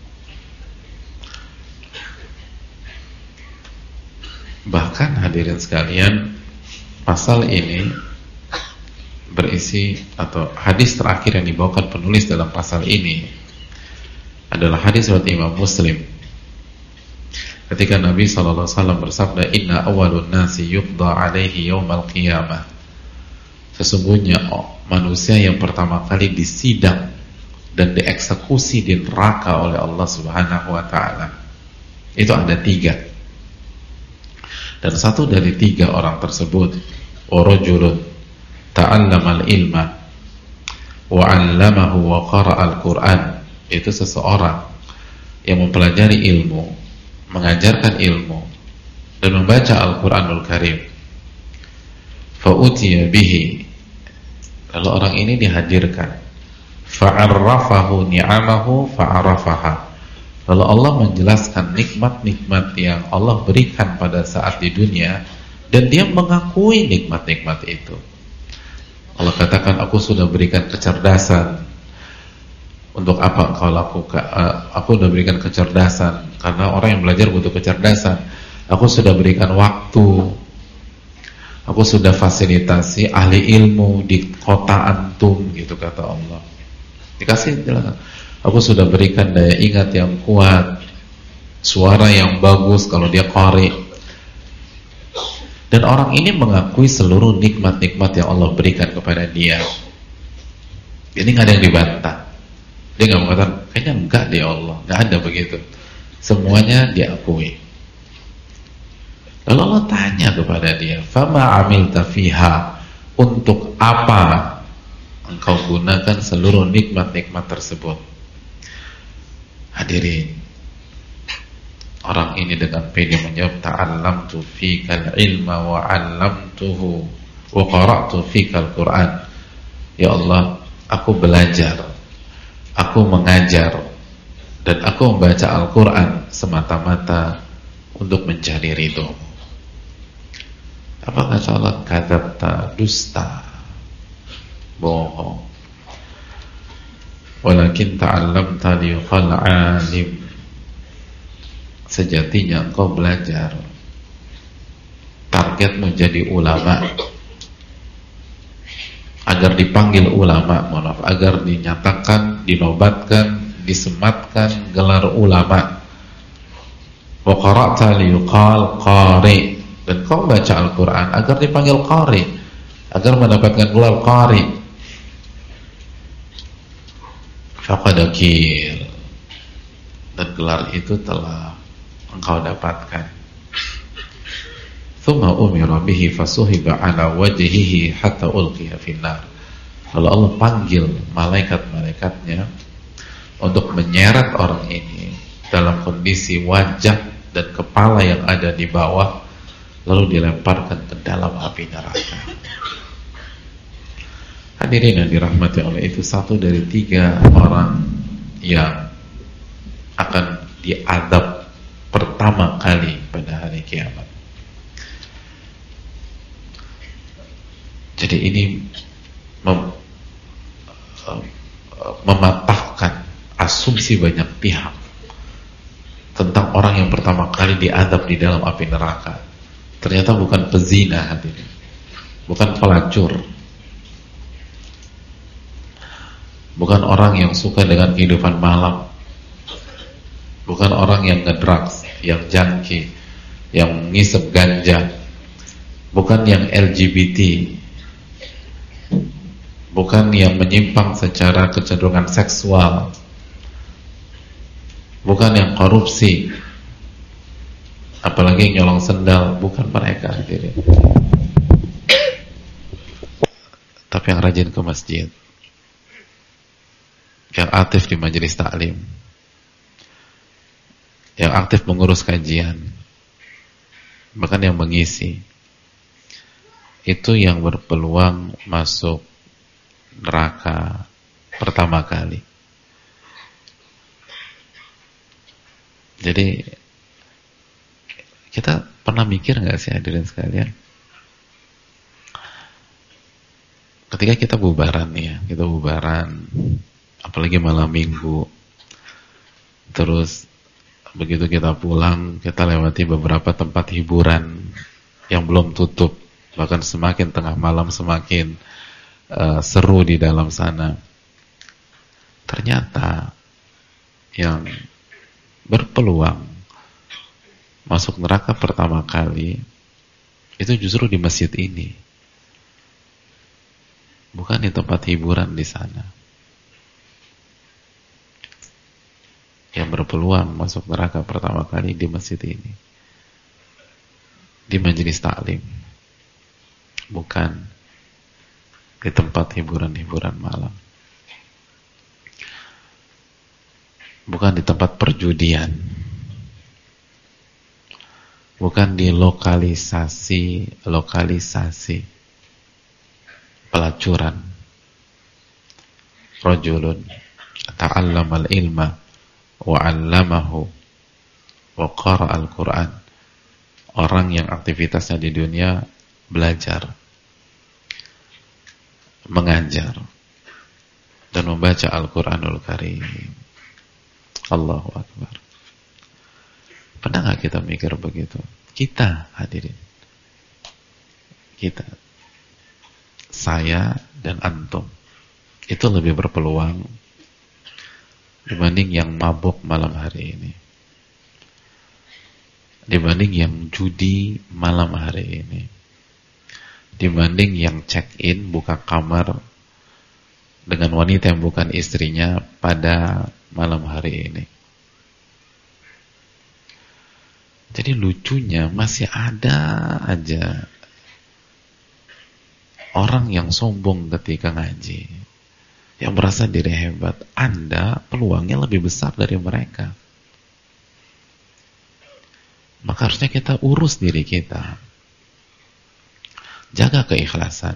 Bahkan hadirin sekalian, pasal ini berisi atau hadis terakhir yang dibawakan penulis dalam pasal ini adalah hadis riwayat Imam Muslim. Ketika Nabi SAW bersabda, Inna awalun nasi yuqda alaihi yawmal qiyamah, sesungguhnya manusia yang pertama kali disidang dan dieksekusi di neraka oleh Allah Subhanahu wa ta'ala itu ada 3. Dan satu dari 3 orang tersebut, rajulun ta'allamal ilma wa 'allamahu wa qara'al Qur'an, itu seseorang yang mempelajari ilmu, mengajarkan ilmu dan membaca Al-Qur'anul Karim. Fa'utiya bihi, lalu orang ini dihadirkan. Fa'arrafahu ni'amahu fa'arafaha, lalu Allah menjelaskan nikmat-nikmat yang Allah berikan pada saat di dunia, dan dia mengakui nikmat-nikmat itu. Allah katakan, aku sudah berikan kecerdasan. Untuk apa engkau lakukan? Aku sudah berikan kecerdasan karena orang yang belajar butuh kecerdasan. Aku sudah berikan waktu. Aku sudah fasilitasi ahli ilmu di kota antum, gitu kata Allah. Dikasih jelasan. Aku sudah berikan daya ingat yang kuat, suara yang bagus kalau dia qari. Dan orang ini mengakui seluruh nikmat-nikmat yang Allah berikan kepada dia. Jadi nggak ada yang dibantah. Dia nggak mengatakan, kayaknya enggak deh Allah, nggak ada begitu. Semuanya diakui. Lalu Allah tanya kepada dia, fama amilta fiha, untuk apa engkau gunakan seluruh nikmat-nikmat tersebut? Hadirin, orang ini dengan pede menjawab, ta'allamtu fikal ilma wa 'allamtuhu wa qara'tu fikal Qur'an. Ya Allah, aku belajar, aku mengajar, dan aku membaca Al-Quran semata-mata untuk mencari ridho. Apa kata Allah? Kadzabta, dusta, bohong. Walakin ta'allamta liyuqal 'alim, sejatinya engkau belajar, targetmu jadi ulama, agar dipanggil ulama, agar dinyatakan, dinobatkan, disematkan gelar ulama. Wa qara'ta liyuqal qari, dan kau baca Al-Quran agar dipanggil qari, agar mendapatkan gelar qari. Faqadakir, dan gelar itu telah engkau dapatkan. Thumma umira bihi fasuhiba ala wajhihi hatta ulqiya finnar. Lalu Allah panggil malaikat-malaikatnya untuk menyeret orang ini dalam kondisi wajah dan kepala yang ada di bawah, lalu dilemparkan ke dalam api neraka. Hadirin yang dirahmati Allah, itu satu dari 3 orang yang akan diadab pertama kali pada hari kiamat. Jadi ini mematahkan asumsi banyak pihak tentang orang yang pertama kali diadab di dalam api neraka. Ternyata bukan pezina, hadirin, bukan pelacur, bukan orang yang suka dengan kehidupan malam, bukan orang yang ngedrugs, yang junkie, yang ngisep ganja, bukan yang LGBT, bukan yang menyimpang secara kecenderungan seksual, bukan yang korupsi, apalagi yang nyolong sendal, bukan mereka hadirin. Tapi yang rajin ke masjid, yang aktif di majelis taklim, yang aktif mengurus kajian, bahkan yang mengisi, itu yang berpeluang masuk neraka pertama kali. Jadi kita pernah mikir nggak sih hadirin sekalian, ketika kita bubaran nih ya, kita bubaran, apalagi malam minggu, terus begitu kita pulang, kita lewati beberapa tempat hiburan yang belum tutup, bahkan semakin tengah malam semakin seru di dalam sana. Ternyata yang berpeluang masuk neraka pertama kali itu justru di masjid ini, bukan di tempat hiburan di sana. Yang berpeluang masuk neraka pertama kali di masjid ini, di majelis taklim, bukan di tempat hiburan-hiburan malam, bukan di tempat perjudian, bukan di lokalisasi pelacuran. Rajulun ta'allamal ilma wa 'allamahu wa qara'al Qur'an. Orang yang aktivitasnya di dunia belajar, mengajar, dan membaca Al-Qur'anul Karim. Allahu Akbar. Pernah gak kita mikir begitu? Kita hadirin, kita, saya dan antum, itu lebih berpeluang dibanding yang mabuk malam hari ini, dibanding yang judi malam hari ini, dibanding yang check-in buka kamar dengan wanita yang bukan istrinya pada malam hari ini. Jadi lucunya masih ada aja orang yang sombong ketika ngaji, yang merasa diri hebat. Anda peluangnya lebih besar dari mereka. Maka harusnya kita urus diri kita, jaga keikhlasan.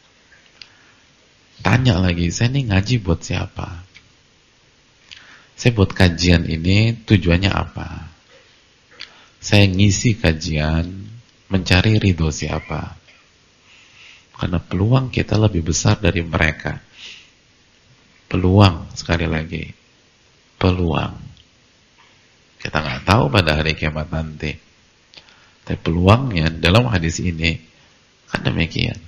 Tanya lagi, saya ini ngaji buat siapa? Saya buat kajian ini tujuannya apa? Saya ngisi kajian mencari ridho siapa? Karena peluang kita lebih besar dari mereka. Peluang, sekali lagi, peluang. Kita nggak tahu pada hari kiamat nanti. Tapi peluangnya dalam hadis ini kan demikian.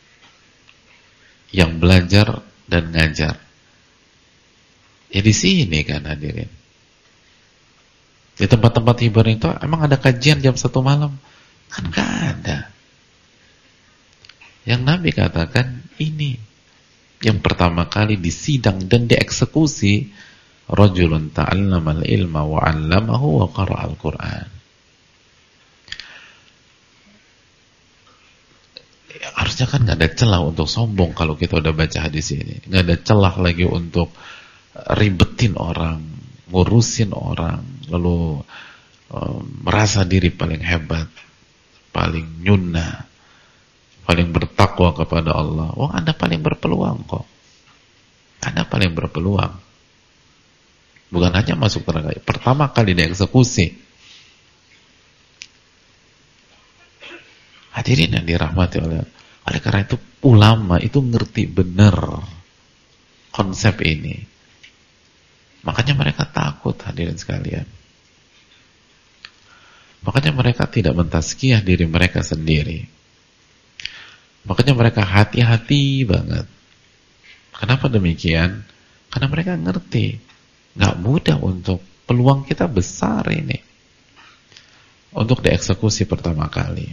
Yang belajar dan ngajar, ya di sini kan hadirin. Di tempat-tempat hiburan itu emang ada kajian jam 1 malam? Kan nggak ada. Yang Nabi katakan ini, yang pertama kali disidang dan dieksekusi, rajulun ta'allamal ilma wa 'allamahu wa qara'al Qur'an. Harusnya kan nggak ada celah untuk sombong kalau kita udah baca hadis ini. Nggak ada celah lagi untuk ribetin orang, ngurusin orang, lalu merasa diri paling hebat, paling nyunnah, paling bertakwa kepada Allah. Wah, Anda paling berpeluang kok. Anda paling berpeluang. Bukan hanya masuk neraka, pertama kali dieksekusi. Hadirin yang dirahmati oleh karena itu ulama itu ngerti benar konsep ini. Makanya mereka takut, hadirin sekalian. Makanya mereka tidak mentazkiyah diri mereka sendiri. Makanya mereka hati-hati banget. Kenapa demikian? Karena mereka ngerti, nggak mudah untuk, peluang kita besar ini. untuk dieksekusi pertama kali.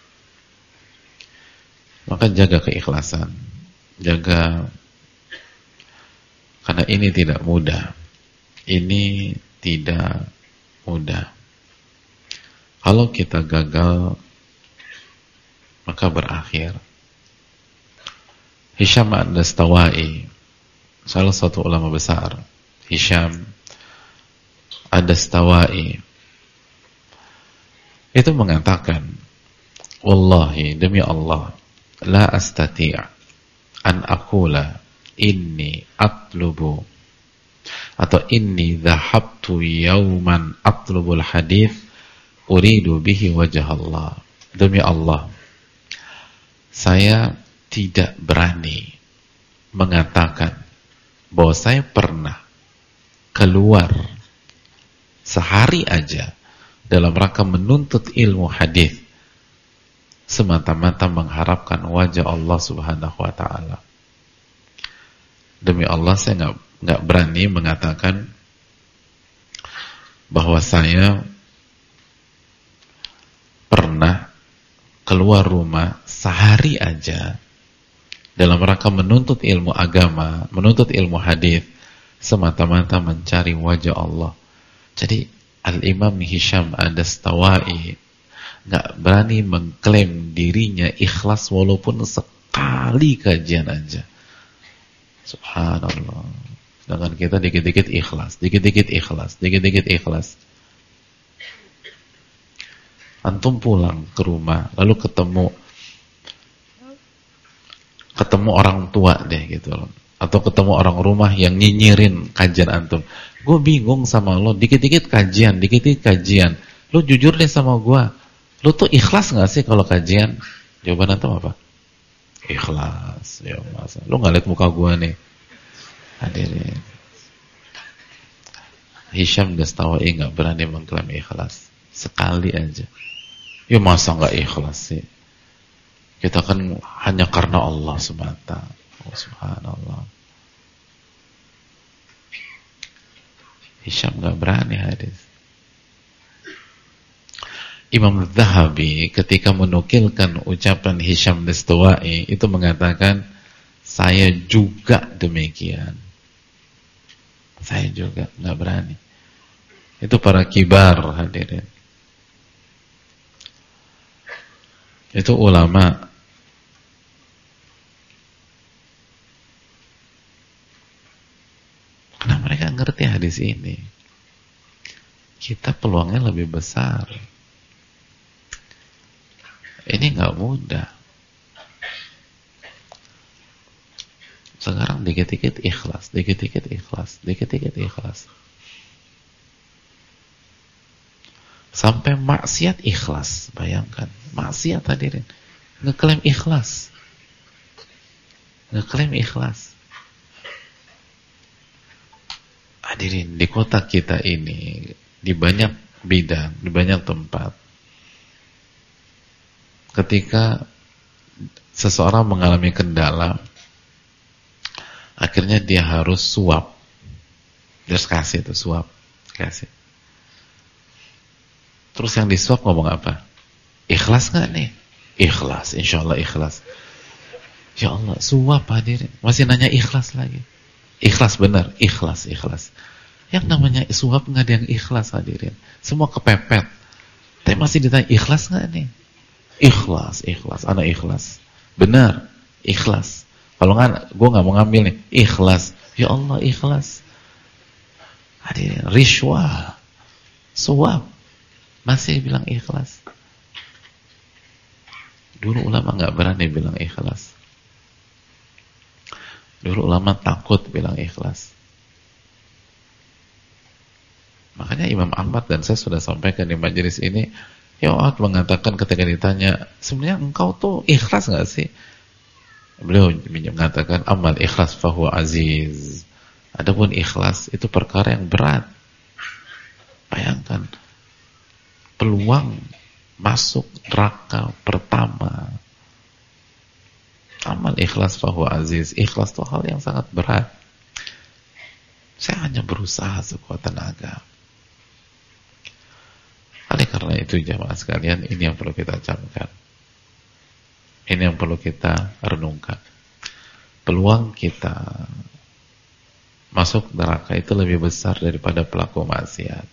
Maka jaga keikhlasan, jaga, karena ini tidak mudah. Ini tidak mudah. Kalau kita gagal, maka berakhir. Hisham ad-Dastawai, salah satu ulama besar, Hisham ad-Dastawai, itu mengatakan, wallahi, demi Allah, la astati' an aqula inni atlubu, atau inni dhahabtu yawman atlubul hadith uridu bihi wajah Allah. Demi Allah, saya tidak berani mengatakan bahwa saya pernah keluar sehari aja dalam rangka menuntut ilmu hadis semata-mata mengharapkan wajah Allah Subhanahu wa taala. Demi Allah, saya nggak berani mengatakan bahwa saya pernah keluar rumah sehari aja dalam rangka menuntut ilmu agama, menuntut ilmu hadis semata-mata mencari wajah Allah. Jadi Al-Imam Hisham ad-Dastawai nggak berani mengklaim dirinya ikhlas walaupun sekali kajian aja. Subhanallah. Sedangkan kita dikit-dikit ikhlas, dikit-dikit ikhlas, dikit-dikit ikhlas. Antum pulang ke rumah, lalu ketemu orang tua deh gitu loh, atau ketemu orang rumah yang nyinyirin kajian antum. Gue bingung sama lo, dikit-dikit kajian, dikit-dikit kajian. Lo jujur deh sama gue, lo tuh ikhlas nggak sih kalau kajian? Jawaban antum apa? Ikhlas. Ya masa lo nggak liat muka gue nih? Hadirin, Hisham Dastawai nggak berani mengklaim ikhlas sekali aja. Ya masa nggak ikhlas sih? Kita kan hanya karena Allah semata. Oh, subhanallah. Hisham nggak berani hadis. Imam Zahabi ketika menukilkan ucapan Hisham Dastawai itu mengatakan, saya juga demikian. Saya juga nggak berani. Itu para kibar hadirin. Itu ulama. Karena mereka ngerti hadis ini. Kita peluangnya lebih besar. Ini nggak mudah. Sekarang dikit-dikit ikhlas, dikit-dikit ikhlas, dikit-dikit ikhlas. Sampai maksiat ikhlas, bayangkan. Maksiat hadirin, ngeklaim ikhlas. Ngeklaim ikhlas. Hadirin, di kota kita ini, di banyak bidang, di banyak tempat, ketika seseorang mengalami kendala, akhirnya dia harus suap. Terus kasih itu suap, kasih. Terus yang disuap ngomong apa? Ikhlas gak nih? Ikhlas, insya Allah ikhlas. Ya Allah, suap hadirin. Masih nanya ikhlas lagi. Ikhlas benar, ikhlas, ikhlas. Yang namanya suap gak ada yang ikhlas hadirin. Semua kepepet. Tapi masih ditanya, ikhlas gak nih? Ikhlas, ikhlas, anak ikhlas. Benar, ikhlas. Kalau nggak, gue nggak mau ngambil nih. Ikhlas, ya Allah ikhlas. Hadirin, rishwah, suap, masih bilang ikhlas. Dulu ulama nggak berani bilang ikhlas. Dulu ulama takut bilang ikhlas. Makanya Imam Ahmad dan saya sudah sampaikan di majelis ini, ya Allah mengatakan ketika ditanya, sebenarnya engkau tuh ikhlas nggak sih? Beliau mengatakan, amal ikhlas fahuwa aziz. Adapun ikhlas itu perkara yang berat. Bayangkan, peluang masuk neraka pertama. Amal ikhlas fahuwa aziz. Ikhlas itu hal yang sangat berat. Saya hanya berusaha sekuat tenaga. Oleh karena itu jamaah sekalian, ini yang perlu kita camkan. Ini yang perlu kita renungkan. Peluang kita masuk neraka itu lebih besar daripada pelaku maksiat.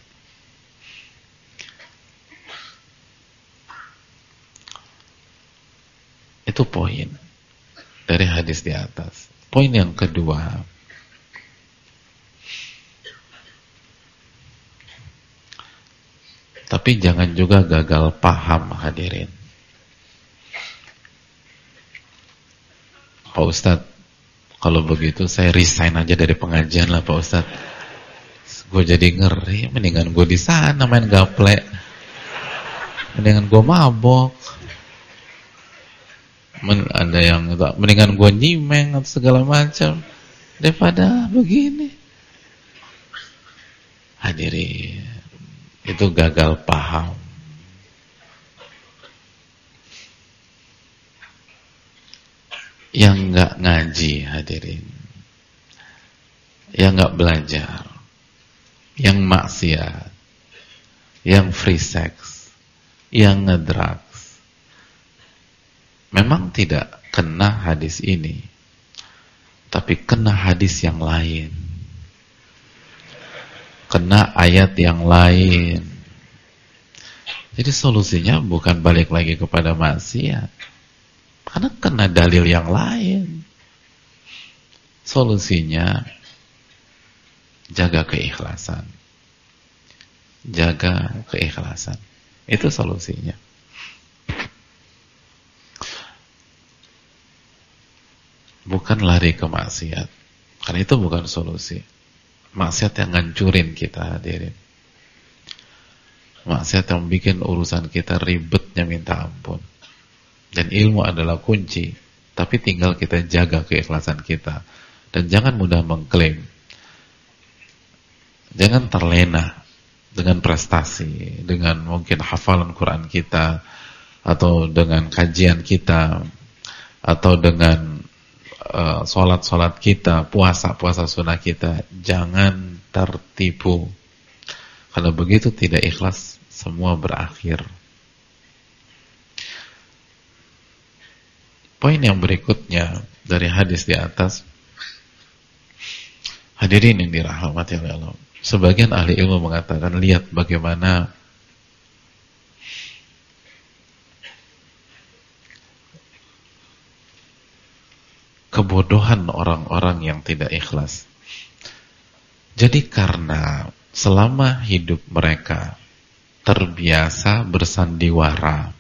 Itu poin dari hadis di atas. Poin yang kedua, tapi jangan juga gagal paham, hadirin. Pak Ustadz, kalau begitu saya resign aja dari pengajian lah Pak Ustadz. Gue jadi ngeri, mendingan gue di sana main gaple, mendingan gue mabok, ada yang mendingan gue nyimeng atau segala macam daripada begini. Hadirin, itu gagal paham. Yang nggak ngaji, hadirin, yang nggak belajar, yang maksiat, yang free sex, yang ngedrugs, memang tidak kena hadis ini, tapi kena hadis yang lain, kena ayat yang lain. Jadi solusinya bukan balik lagi kepada maksiat, karena kena dalil yang lain. Solusinya jaga keikhlasan. Jaga keikhlasan. Itu solusinya. Bukan lari ke maksiat. Karena itu bukan solusi. Maksiat yang ngancurin kita, hadirin. Maksiat yang bikin urusan kita ribetnya minta ampun. Dan ilmu adalah kunci, tapi tinggal kita jaga keikhlasan kita. Dan jangan mudah mengklaim. Jangan terlena dengan prestasi, dengan mungkin hafalan Quran kita, atau dengan kajian kita, atau dengan sholat-sholat kita, puasa-puasa sunnah kita. Jangan tertipu. Kalau begitu tidak ikhlas, semua berakhir. Poin yang berikutnya dari hadis di atas, hadirin yang dirahmati oleh Allah. Sebagian ahli ilmu mengatakan, lihat bagaimana kebodohan orang-orang yang tidak ikhlas. Jadi karena selama hidup mereka terbiasa bersandiwara,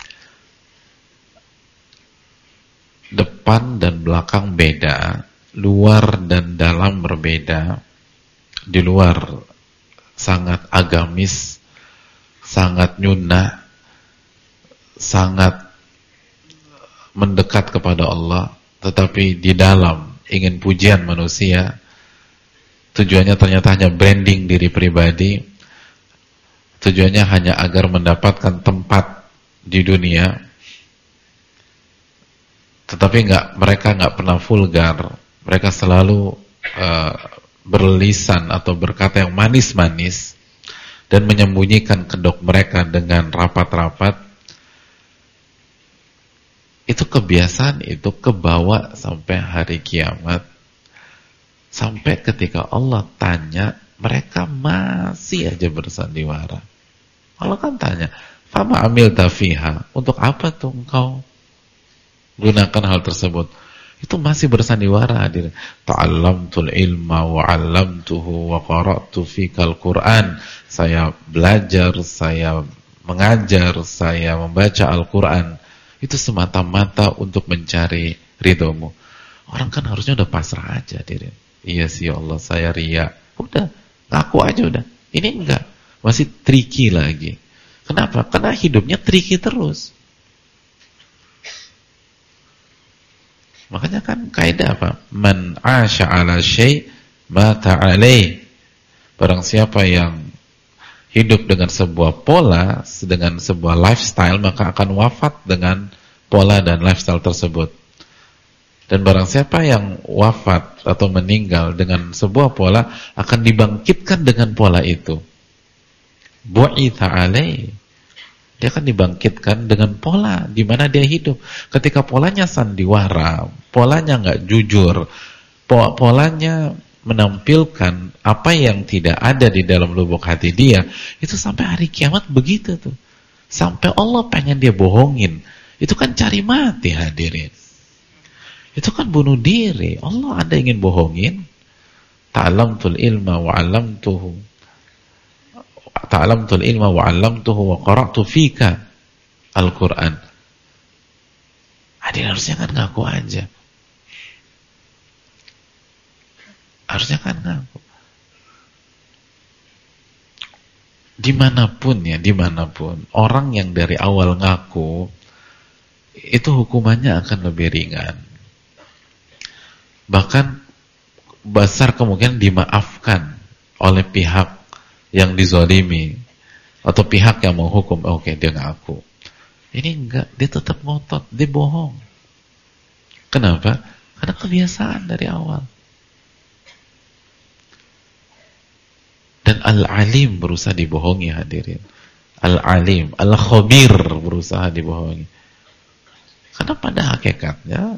depan dan belakang beda, luar dan dalam berbeda. Di luar sangat agamis, sangat nyunah, sangat mendekat kepada Allah, tetapi di dalam ingin pujian manusia. Tujuannya ternyata hanya branding diri pribadi, tujuannya hanya agar mendapatkan tempat di dunia. Tetapi mereka nggak pernah vulgar. Mereka selalu berlisan atau berkata yang manis-manis dan menyembunyikan kedok mereka dengan rapat-rapat. Itu kebiasaan itu kebawa sampai hari kiamat. Sampai ketika Allah tanya, mereka masih aja bersandiwara. Allah kan tanya, "Fama amilta fiha?" Untuk apa tuh engkau gunakan hal tersebut? Itu masih bersandiwara, hadir. Ta'allamtul ilma wa 'allamtuhu wa qara'tu fikal Qur'an. Saya belajar, saya mengajar, saya membaca Al-Qur'an. Itu semata-mata untuk mencari ridhomu. Orang kan harusnya udah pasrah aja, hadirin. Iya sih ya Allah, saya riya. Udah, ngaku aja udah. Ini enggak, masih tricky lagi. Kenapa? Karena hidupnya tricky terus. Makanya kan kaidah apa? Man 'asha 'ala syai' mata 'alaih. Barang siapa yang hidup dengan sebuah pola, dengan sebuah lifestyle, maka akan wafat dengan pola dan lifestyle tersebut. Dan barang siapa yang wafat atau meninggal dengan sebuah pola, akan dibangkitkan dengan pola itu. bu'itha alaih. Dia akan dibangkitkan dengan pola di mana dia hidup. Ketika polanya sandiwara, polanya nggak jujur, polanya menampilkan apa yang tidak ada di dalam lubuk hati dia, itu sampai hari kiamat begitu tuh. Sampai Allah pengen dia bohongin. Itu kan cari mati, hadirin. Itu kan bunuh diri. Allah Anda ingin bohongin? Ta'alamtul ilma wa 'allamtuhu. Ta'alamtul ilma wa 'allamtuhu wa qara'tu fika Al-Qur'an. Hadirin harusnya kan ngaku aja. Harusnya kan ngaku. Dimanapun ya, dimanapun orang yang dari awal ngaku itu hukumannya akan lebih ringan. Bahkan besar kemungkinan dimaafkan oleh pihak yang dizalimi atau pihak yang menghukum. Oke, dia ngaku. Ini enggak, dia tetap ngotot, dia bohong. Kenapa? Karena kebiasaan dari awal. Dan Al-Alim berusaha dibohongi, hadirin. Al-Alim, Al-Khabir berusaha dibohongi. Karena pada hakikatnya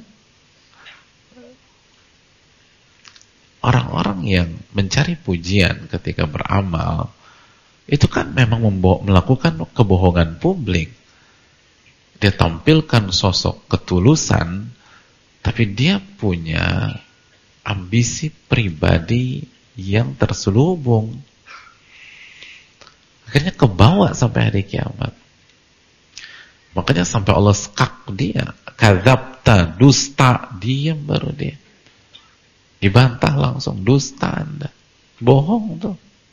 orang-orang yang mencari pujian ketika beramal itu kan memang melakukan kebohongan publik. Dia tampilkan sosok ketulusan, tapi dia punya ambisi pribadi yang terselubung. Akhirnya kebawa sampai hari kiamat. Makanya sampai Allah skak dia. Kadzabta, dusta, diam baru dia. Dibantah langsung, dusta Anda. Bohong tuh.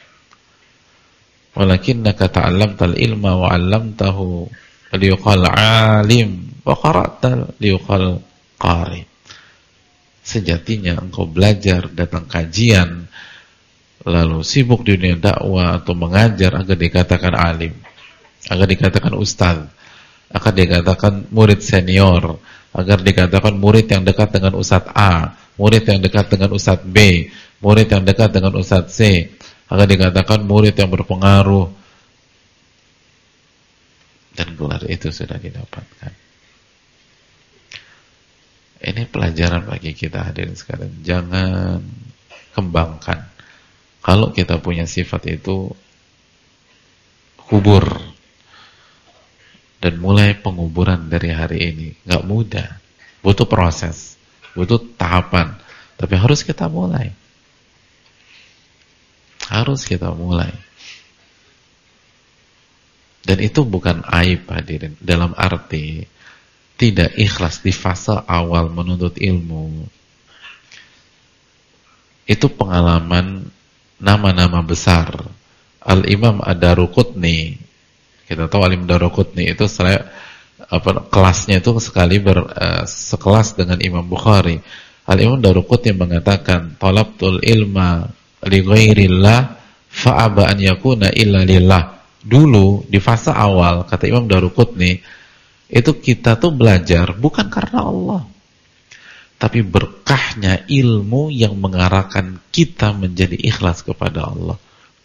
Walakinnaka ta'allamtal ilma wa 'allamtahu liyuqal 'alim wa qara'ta liyuqal qari. Sejatinya engkau belajar, datang kajian, lalu sibuk di dunia dakwah atau mengajar agar dikatakan alim, agar dikatakan ustaz, agar dikatakan murid senior, agar dikatakan murid yang dekat dengan ustaz A, murid yang dekat dengan ustaz B, murid yang dekat dengan ustaz C, agar dikatakan murid yang berpengaruh. Dan gelar itu sudah didapatkan. Ini pelajaran bagi kita, hadirin sekalian. Jangan kembangkan. Kalau kita punya sifat itu, kubur. Dan mulai penguburan dari hari ini. Gak mudah. Butuh proses. Butuh tahapan. Tapi harus kita mulai. Harus kita mulai. Dan itu bukan aib, hadirin. Dalam arti tidak ikhlas di fase awal menuntut ilmu. Itu pengalaman nama-nama besar. Al-Imam Ad-Daruqutni, kita tahu Al-Imam Ad-Daruqutni itu kelasnya itu sekelas dengan Imam Bukhari. Al-Imam Ad-Daruqutni mengatakan, talabtul ilma li ghairillah fa'aba an yakuna illa lillah. Dulu di fase awal, kata Imam Daruqutni, itu kita tuh belajar bukan karena Allah, tapi berkahnya ilmu yang mengarahkan kita menjadi ikhlas kepada Allah.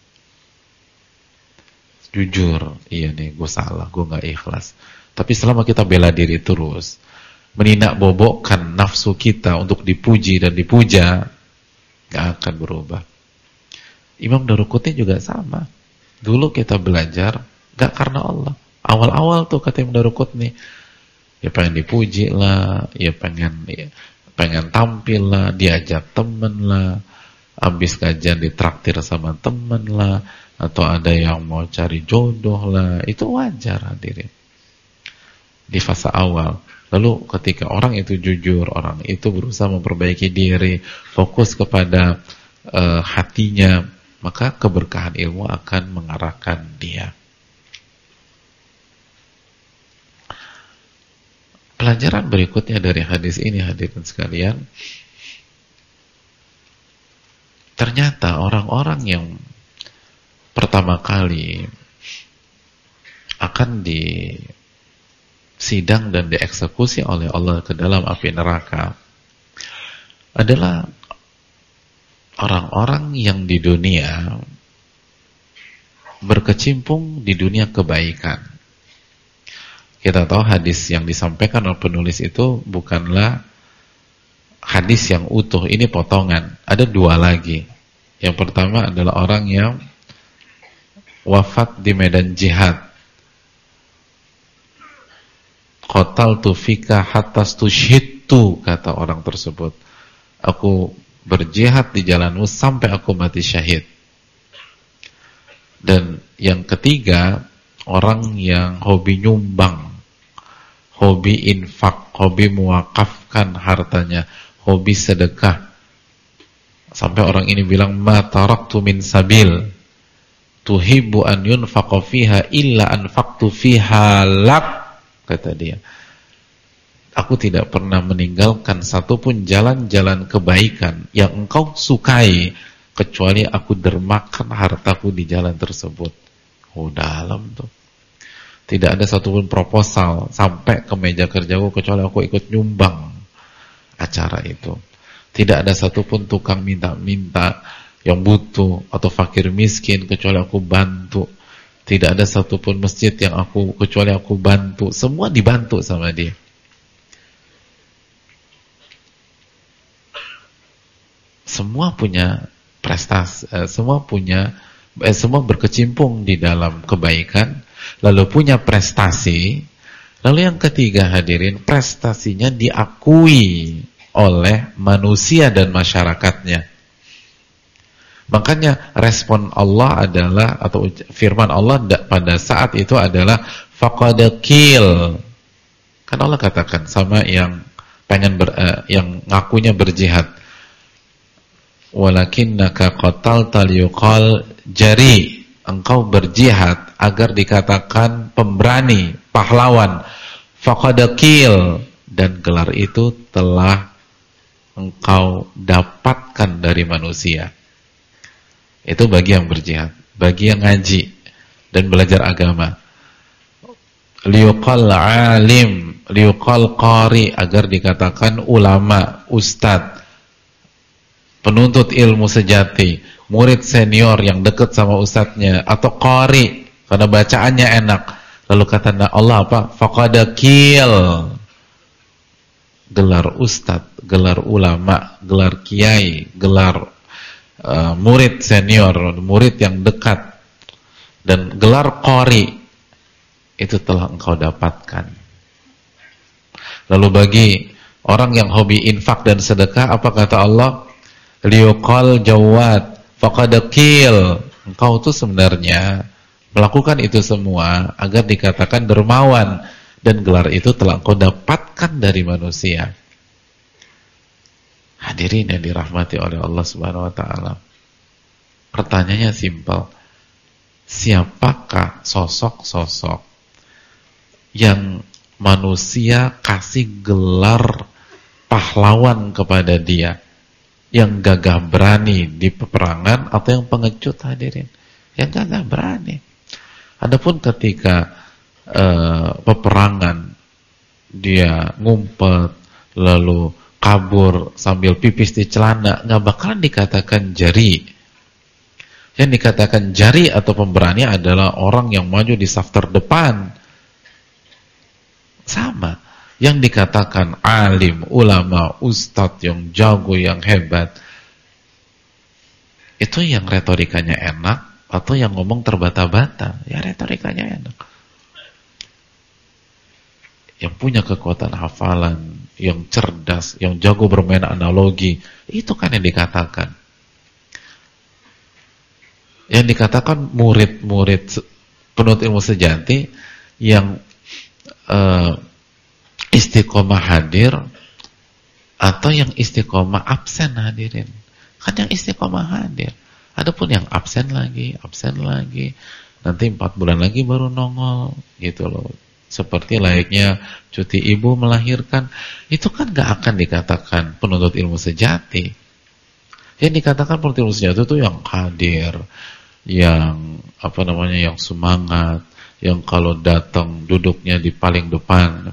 Jujur, iya nih, gue salah, gue gak ikhlas. Tapi selama kita bela diri terus, meninak bobokkan nafsu kita untuk dipuji dan dipuja, gak akan berubah. Imam Daruqutni juga sama. Dulu kita belajar gak karena Allah. Awal-awal tuh kata Imam Daruqutni, ya pengen dipuji lah, ya pengen tampil lah, diajak temen lah, habis kajian ditraktir sama temen lah, atau ada yang mau cari jodoh lah. Itu wajar, hadirin, di fase awal. Lalu ketika orang itu jujur, orang itu berusaha memperbaiki diri, fokus kepada hatinya, maka keberkahan ilmu akan mengarahkan dia. Pelajaran berikutnya dari hadis ini, hadirin sekalian, ternyata orang-orang yang pertama kali akan disidang dan dieksekusi oleh Allah ke dalam api neraka adalah orang-orang yang di dunia berkecimpung di dunia kebaikan. Kita tahu hadis yang disampaikan oleh penulis itu bukanlah hadis yang utuh, ini potongan. Ada dua lagi. Yang pertama adalah orang yang wafat di medan jihad. Qataltu fika hatta stushhidtu, kata orang tersebut. Aku berjihad di jalanmu sampai aku mati syahid. Dan yang ketiga, orang yang hobi nyumbang, hobi infak, hobi mewakafkan hartanya, hobi sedekah. Sampai orang ini bilang, ma taraktu min sabil tuhibbu an yunfaqa fiha illa anfaqtu fiha lak, kata dia. Aku tidak pernah meninggalkan satupun jalan-jalan kebaikan yang engkau sukai, kecuali aku dermakan hartaku di jalan tersebut. Oh, dalam tuh. Tidak ada satupun proposal sampai ke meja kerjaku kecuali aku ikut nyumbang acara itu. Tidak ada satupun tukang minta-minta yang butuh atau fakir miskin kecuali aku bantu. Tidak ada satupun masjid yang kecuali aku bantu. Semua dibantu sama dia. Semua punya prestasi, semua berkecimpung di dalam kebaikan, lalu punya prestasi. Lalu yang ketiga, hadirin, prestasinya diakui oleh manusia dan masyarakatnya. Makanya respon Allah adalah, atau firman Allah pada saat itu adalah faqad qil. Kan Allah katakan sama yang yang ngakunya berjihad, walakinnaka qatalta liyuqal jari, engkau berjihad agar dikatakan pemberani, pahlawan. Faqad qil, dan gelar itu telah engkau dapatkan dari manusia. Itu bagi yang berjihad, bagi yang ngaji dan belajar agama. Liyuqal alim, liyuqal qari, agar dikatakan ulama, ustadz, penuntut ilmu sejati, murid senior yang dekat sama ustadznya, atau qari karena bacaannya enak. Lalu kata Allah apa? Faqad qil. Gelar ustadz, gelar ulama, gelar kiai, gelar murid senior, murid yang dekat, dan gelar qari itu telah engkau dapatkan. Lalu bagi orang yang hobi infak dan sedekah, apa kata Allah? Liyuqal jawad faqad qil. Engkau tuh sebenarnya melakukan itu semua agar dikatakan dermawan, dan gelar itu telah engkau dapatkan dari manusia. Hadirin yang dirahmati oleh Allah Subhanahu wa taala. Pertanyaannya simpel. Siapakah sosok-sosok yang manusia kasih gelar pahlawan kepada dia? Yang gagah berani di peperangan atau yang pengecut, hadirin? Yang gagah berani. Adapun ketika peperangan dia ngumpet lalu kabur sambil pipis di celana, nggak bakalan dikatakan jari. Yang dikatakan jari atau pemberani adalah orang yang maju di saf terdepan. Sama. Yang dikatakan alim, ulama, ustadz yang jago, yang hebat, itu yang retorikanya enak atau yang ngomong terbata-bata? Ya retorikanya enak. Yang punya kekuatan hafalan, yang cerdas, yang jago bermain analogi, itu kan yang dikatakan. Yang dikatakan murid-murid penuntut ilmu sejati yang istiqomah hadir atau yang istiqomah absen, hadirin. Kan yang istiqomah hadir. Adapun yang absen lagi, nanti 4 bulan lagi baru nongol gitu loh. Seperti layaknya cuti ibu melahirkan, itu kan gak akan dikatakan penuntut ilmu sejati. Yang dikatakan penuntut ilmu sejati itu yang hadir, yang yang semangat, yang kalau datang duduknya di paling depan.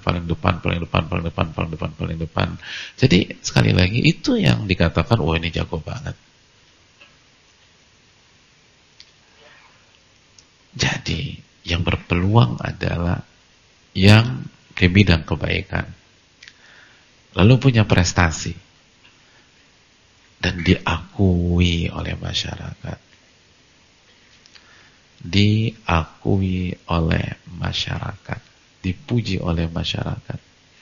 Jadi sekali lagi itu yang dikatakan, wah ini jago banget. Jadi yang berpeluang adalah yang ke bidang kebaikan, lalu punya prestasi dan diakui oleh masyarakat, diakui oleh masyarakat, dipuji oleh masyarakat.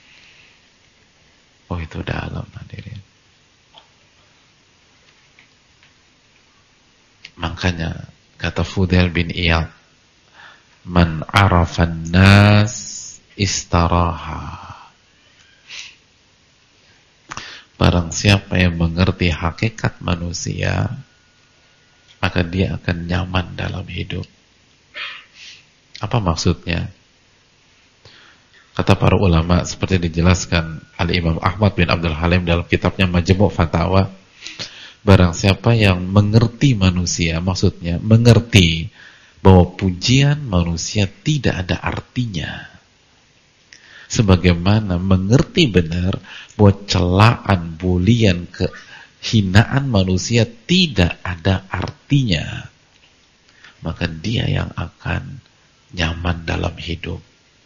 Oh, itu dalam, hadirin. Makanya kata Fudail bin Iyad, man arafan nas istaraha. Barang siapa yang mengerti hakikat manusia, maka dia akan nyaman dalam hidup. Apa maksudnya? Kata para ulama seperti dijelaskan Al-Imam Ahmad bin Abdul Halim dalam kitabnya Majmu' Fatawa, barang siapa yang mengerti manusia, maksudnya mengerti bahwa pujian manusia tidak ada artinya, sebagaimana mengerti benar bahwa celaan, bulian, kehinaan manusia tidak ada artinya, maka dia yang akan nyaman dalam hidup.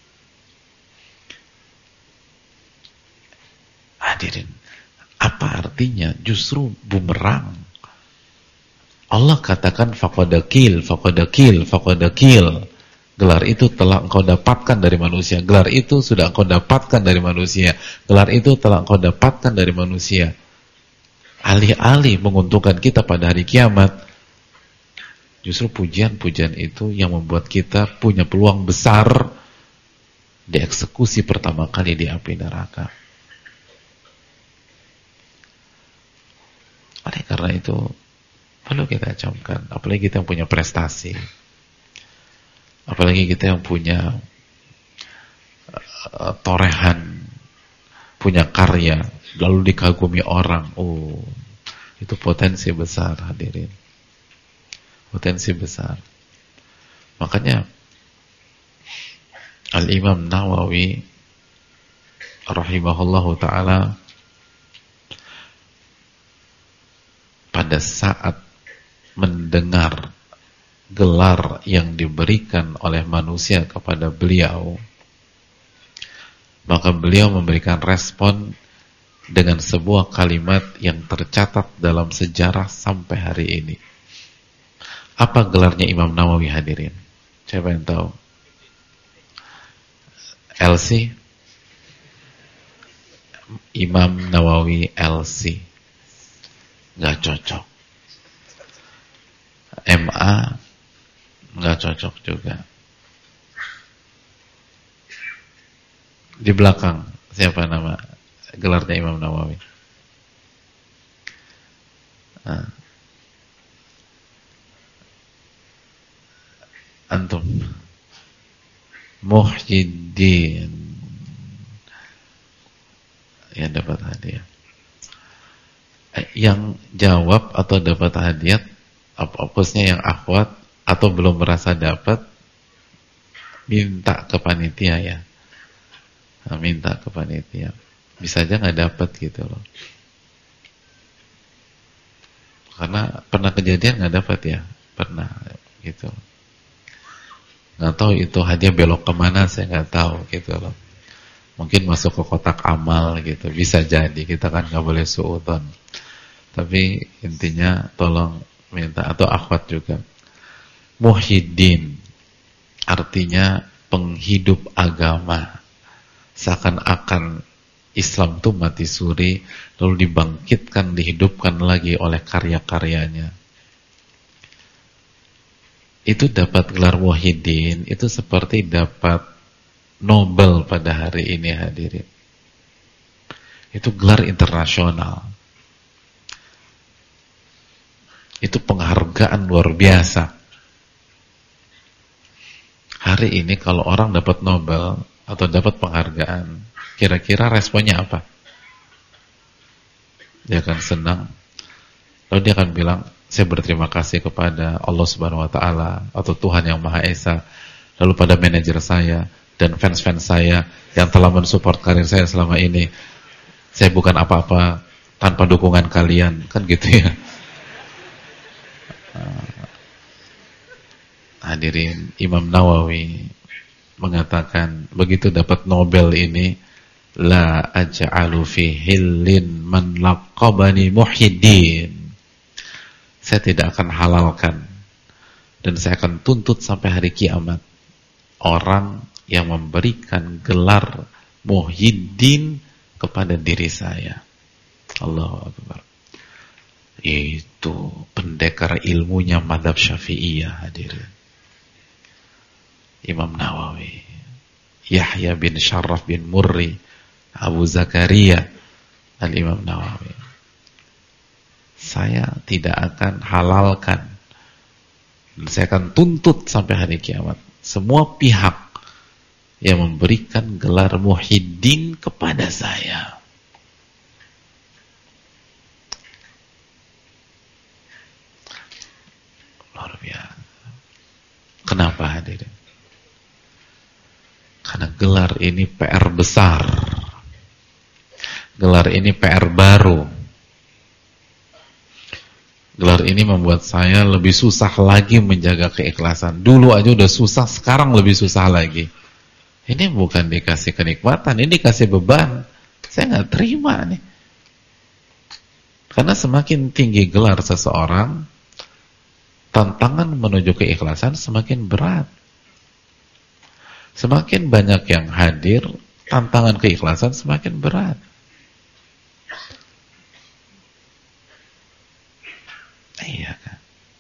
Hadirin, apa artinya? Justru bumerang. Allah katakan faqadakil, faqadakil, faqadakil. Gelar itu telah engkau dapatkan dari manusia. Gelar itu sudah engkau dapatkan dari manusia. Gelar itu telah engkau dapatkan dari manusia. Alih-alih menguntungkan kita pada hari kiamat, justru pujian-pujian itu yang membuat kita punya peluang besar dieksekusi pertama kali di api neraka. Oleh karena itu perlu kita camkan, apalagi kita yang punya prestasi, apalagi kita yang punya torehan, punya karya, lalu dikagumi orang. Oh, itu potensi besar, hadirin. Potensi besar. Makanya Al-Imam Nawawi rahimahullahu ta'ala pada saat mendengar gelar yang diberikan oleh manusia kepada beliau, maka beliau memberikan respon dengan sebuah kalimat yang tercatat dalam sejarah sampai hari ini. Apa gelarnya Imam Nawawi, hadirin? Siapa yang tahu? LC? Imam Nawawi LC. Nggak cocok. MA nggak cocok juga. Di belakang siapa nama gelarnya Imam Nawawi? Antum. Muhyiddin yang dapat hadiah. Yang jawab atau dapat hadiah, opusnya yang akhwat atau belum merasa dapat, minta ke panitia ya. Minta ke panitia. Bisa aja nggak dapat gitu loh. Karena pernah kejadian nggak dapat ya, pernah gitu. Nggak tahu itu hadiah belok kemana, saya nggak tahu gitu loh. Mungkin masuk ke kotak amal gitu, bisa jadi. Kita kan nggak boleh suudzon. Tapi intinya tolong minta, atau akhwat juga. Muhyiddin artinya penghidup agama. Seakan-akan Islam itu mati suri, lalu dibangkitkan, dihidupkan lagi oleh karya-karyanya. Itu dapat gelar Muhyiddin, itu seperti dapat Nobel pada hari ini, hadirin. Itu gelar internasional. Itu penghargaan luar biasa. Hari ini kalau orang dapat Nobel atau dapat penghargaan, kira-kira responnya apa? Dia akan senang. Lalu dia akan bilang, saya berterima kasih kepada Allah Subhanahu wa taala atau Tuhan yang Maha Esa, lalu pada manajer saya dan fans-fans saya yang telah mensupport karir saya selama ini. Saya bukan apa-apa tanpa dukungan kalian, kan gitu ya. Hadirin, Imam Nawawi mengatakan begitu dapat Nobel ini, la aj'alu fi hillin man laqabani muhiddin. Saya tidak akan halalkan dan saya akan tuntut sampai hari kiamat orang yang memberikan gelar muhiddin kepada diri saya. Allahu Akbar. Itu pendekar ilmunya mazhab Syafi'iyah, hadirin. Imam Nawawi, Yahya bin Syarraf bin Murri, Abu Zakaria, Al-Imam Nawawi. Saya tidak akan halalkan, saya akan tuntut sampai hari kiamat semua pihak yang memberikan gelar muhiddin kepada saya. Luar biasa. Kenapa, hadirin? Karena gelar ini PR besar. Gelar ini PR baru. Gelar ini membuat saya lebih susah lagi menjaga keikhlasan. Dulu aja udah susah, sekarang lebih susah lagi. Ini bukan dikasih kenikmatan, ini dikasih beban. Saya nggak terima nih. Karena semakin tinggi gelar seseorang, tantangan menuju keikhlasan semakin berat. Semakin banyak yang hadir, tantangan keikhlasan semakin berat. Iya kan?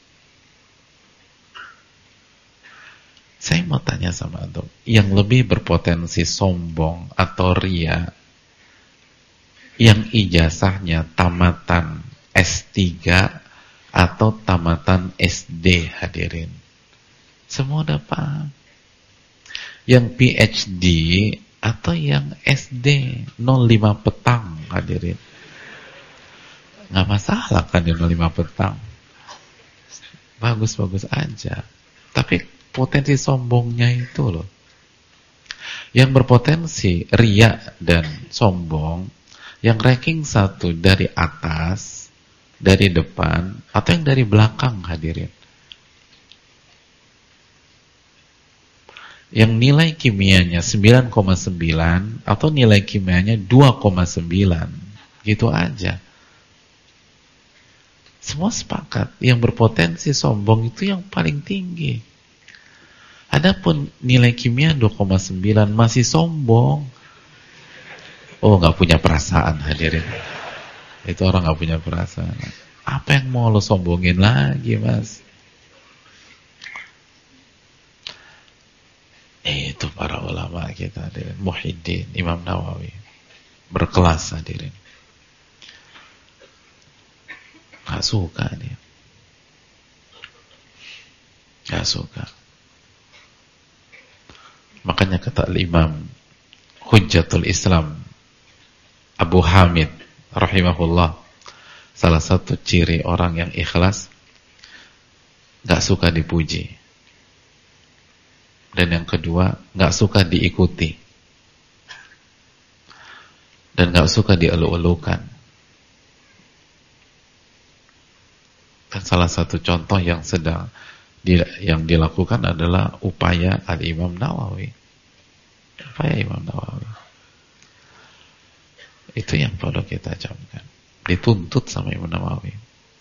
Saya mau tanya sama antum, yang lebih berpotensi sombong atau ria, yang ijazahnya tamatan S3 atau tamatan SD, hadirin? Semua udah paham. Yang PhD atau yang SD 05 petang, hadirin? Nggak masalah kan di 05 petang, bagus-bagus aja. Tapi potensi sombongnya itu loh, yang berpotensi ria dan sombong, yang ranking 1 dari atas, dari depan, atau yang dari belakang, hadirin. Yang nilai kimianya 9,9 atau nilai kimianya 2,9, gitu aja. Semua sepakat, yang berpotensi sombong itu yang paling tinggi. Adapun nilai kimia 2,9 masih sombong, oh nggak punya perasaan, hadirin. Itu orang nggak punya perasaan. Apa yang mau lo sombongin lagi, mas? Itu para ulama kita, hadirin. Muhyiddin, Imam Nawawi, berkelas, hadirin. Gak suka dia, gak suka. Makanya kata Imam Hujjatul Islam Abu Hamid rahimahullah, salah satu ciri orang yang ikhlas, gak suka dipuji. Dan yang kedua, gak suka diikuti. Dan gak suka dielu-elukan. Dan salah satu contoh yang sedang yang dilakukan adalah upaya Al-Imam Nawawi. Upaya Imam Nawawi. Itu yang perlu kita camkan. Dituntut sama Imam Nawawi.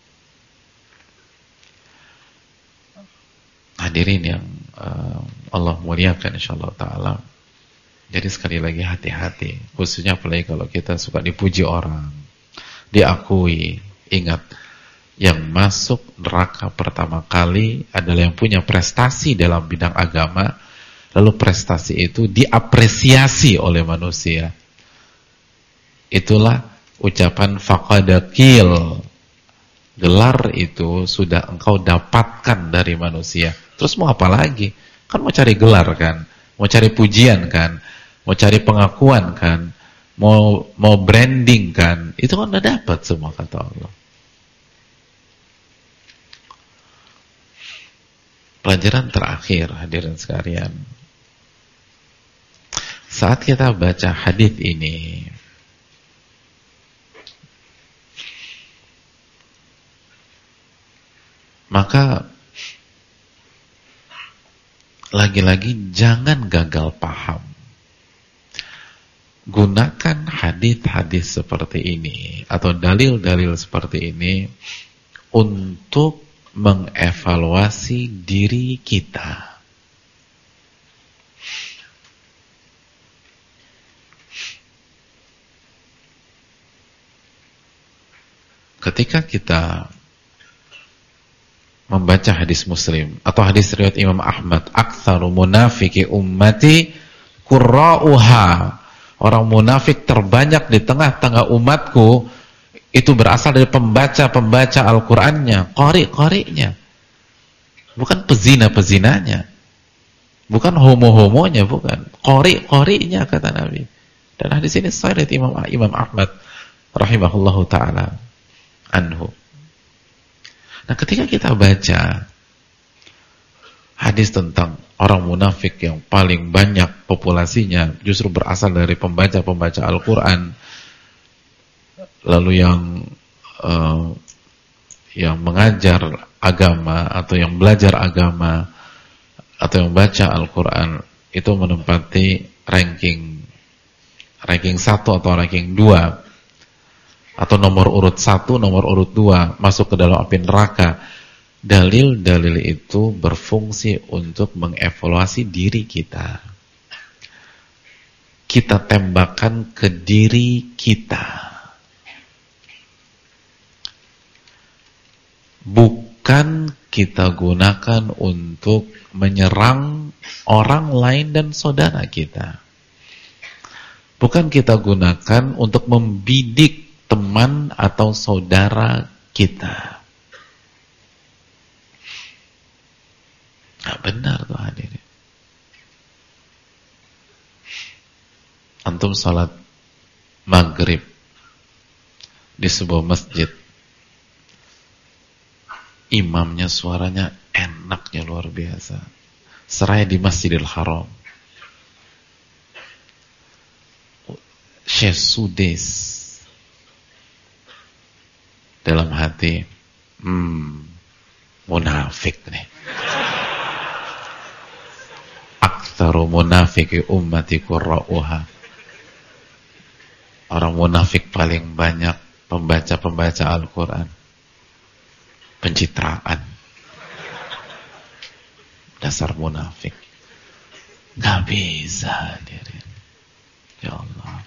Hadirin yang Allah muliakan insyaallah ta'ala. Jadi sekali lagi hati-hati. Khususnya apalagi kalau kita suka dipuji orang, diakui. Ingat, yang masuk neraka pertama kali adalah yang punya prestasi dalam bidang agama, lalu prestasi itu diapresiasi oleh manusia. Itulah ucapan faqadakil. Gelar itu sudah engkau dapatkan dari manusia. Terus mau apa lagi? Kan mau cari gelar kan, mau cari pujian kan, mau cari pengakuan kan, mau branding kan. Itu kan udah dapat semua, kata Allah. Pelajaran terakhir, hadirin sekalian. Saat kita baca hadis ini, maka lagi-lagi jangan gagal paham. Gunakan hadis-hadis seperti ini atau dalil-dalil seperti ini untuk mengevaluasi diri kita. Ketika kita membaca hadis Muslim atau hadis riwayat Imam Ahmad, aktsaru munafiki ummati qurra'uha, orang munafik terbanyak di tengah-tengah umatku itu berasal dari pembaca-pembaca Al-Qur'annya, qari-qari'nya, bukan pezina-pezinanya, bukan homo-homonya, bukan, qari-qari'nya kata Nabi. Dan hadis ini sahih dari Imam Ahmad rahimahullahu taala anhu. Nah, ketika kita baca hadis tentang orang munafik yang paling banyak populasinya justru berasal dari pembaca-pembaca Al-Quran, lalu yang mengajar agama atau yang belajar agama atau yang baca Al-Quran itu menempati ranking 1 atau ranking 2 atau nomor urut 1, nomor urut 2 masuk ke dalam api neraka. Dalil-dalil itu berfungsi untuk mengevaluasi diri kita. Kita tembakkan ke diri kita, bukan kita gunakan untuk menyerang orang lain dan saudara kita. Bukan kita gunakan untuk membidik teman atau saudara kita. Nah, benar tuh hadirin. Antum salat maghrib di sebuah masjid, imamnya suaranya enaknya luar biasa, seraya di Masjidil Haram. Syekh Sudais dalam hati, munafik nih. Aktsaru munafiki ummati qurra'uha. Orang munafik paling banyak pembaca-pembaca Al-Quran. Pencitraan. Dasar munafik. Gak bisa diri. Ya Allah.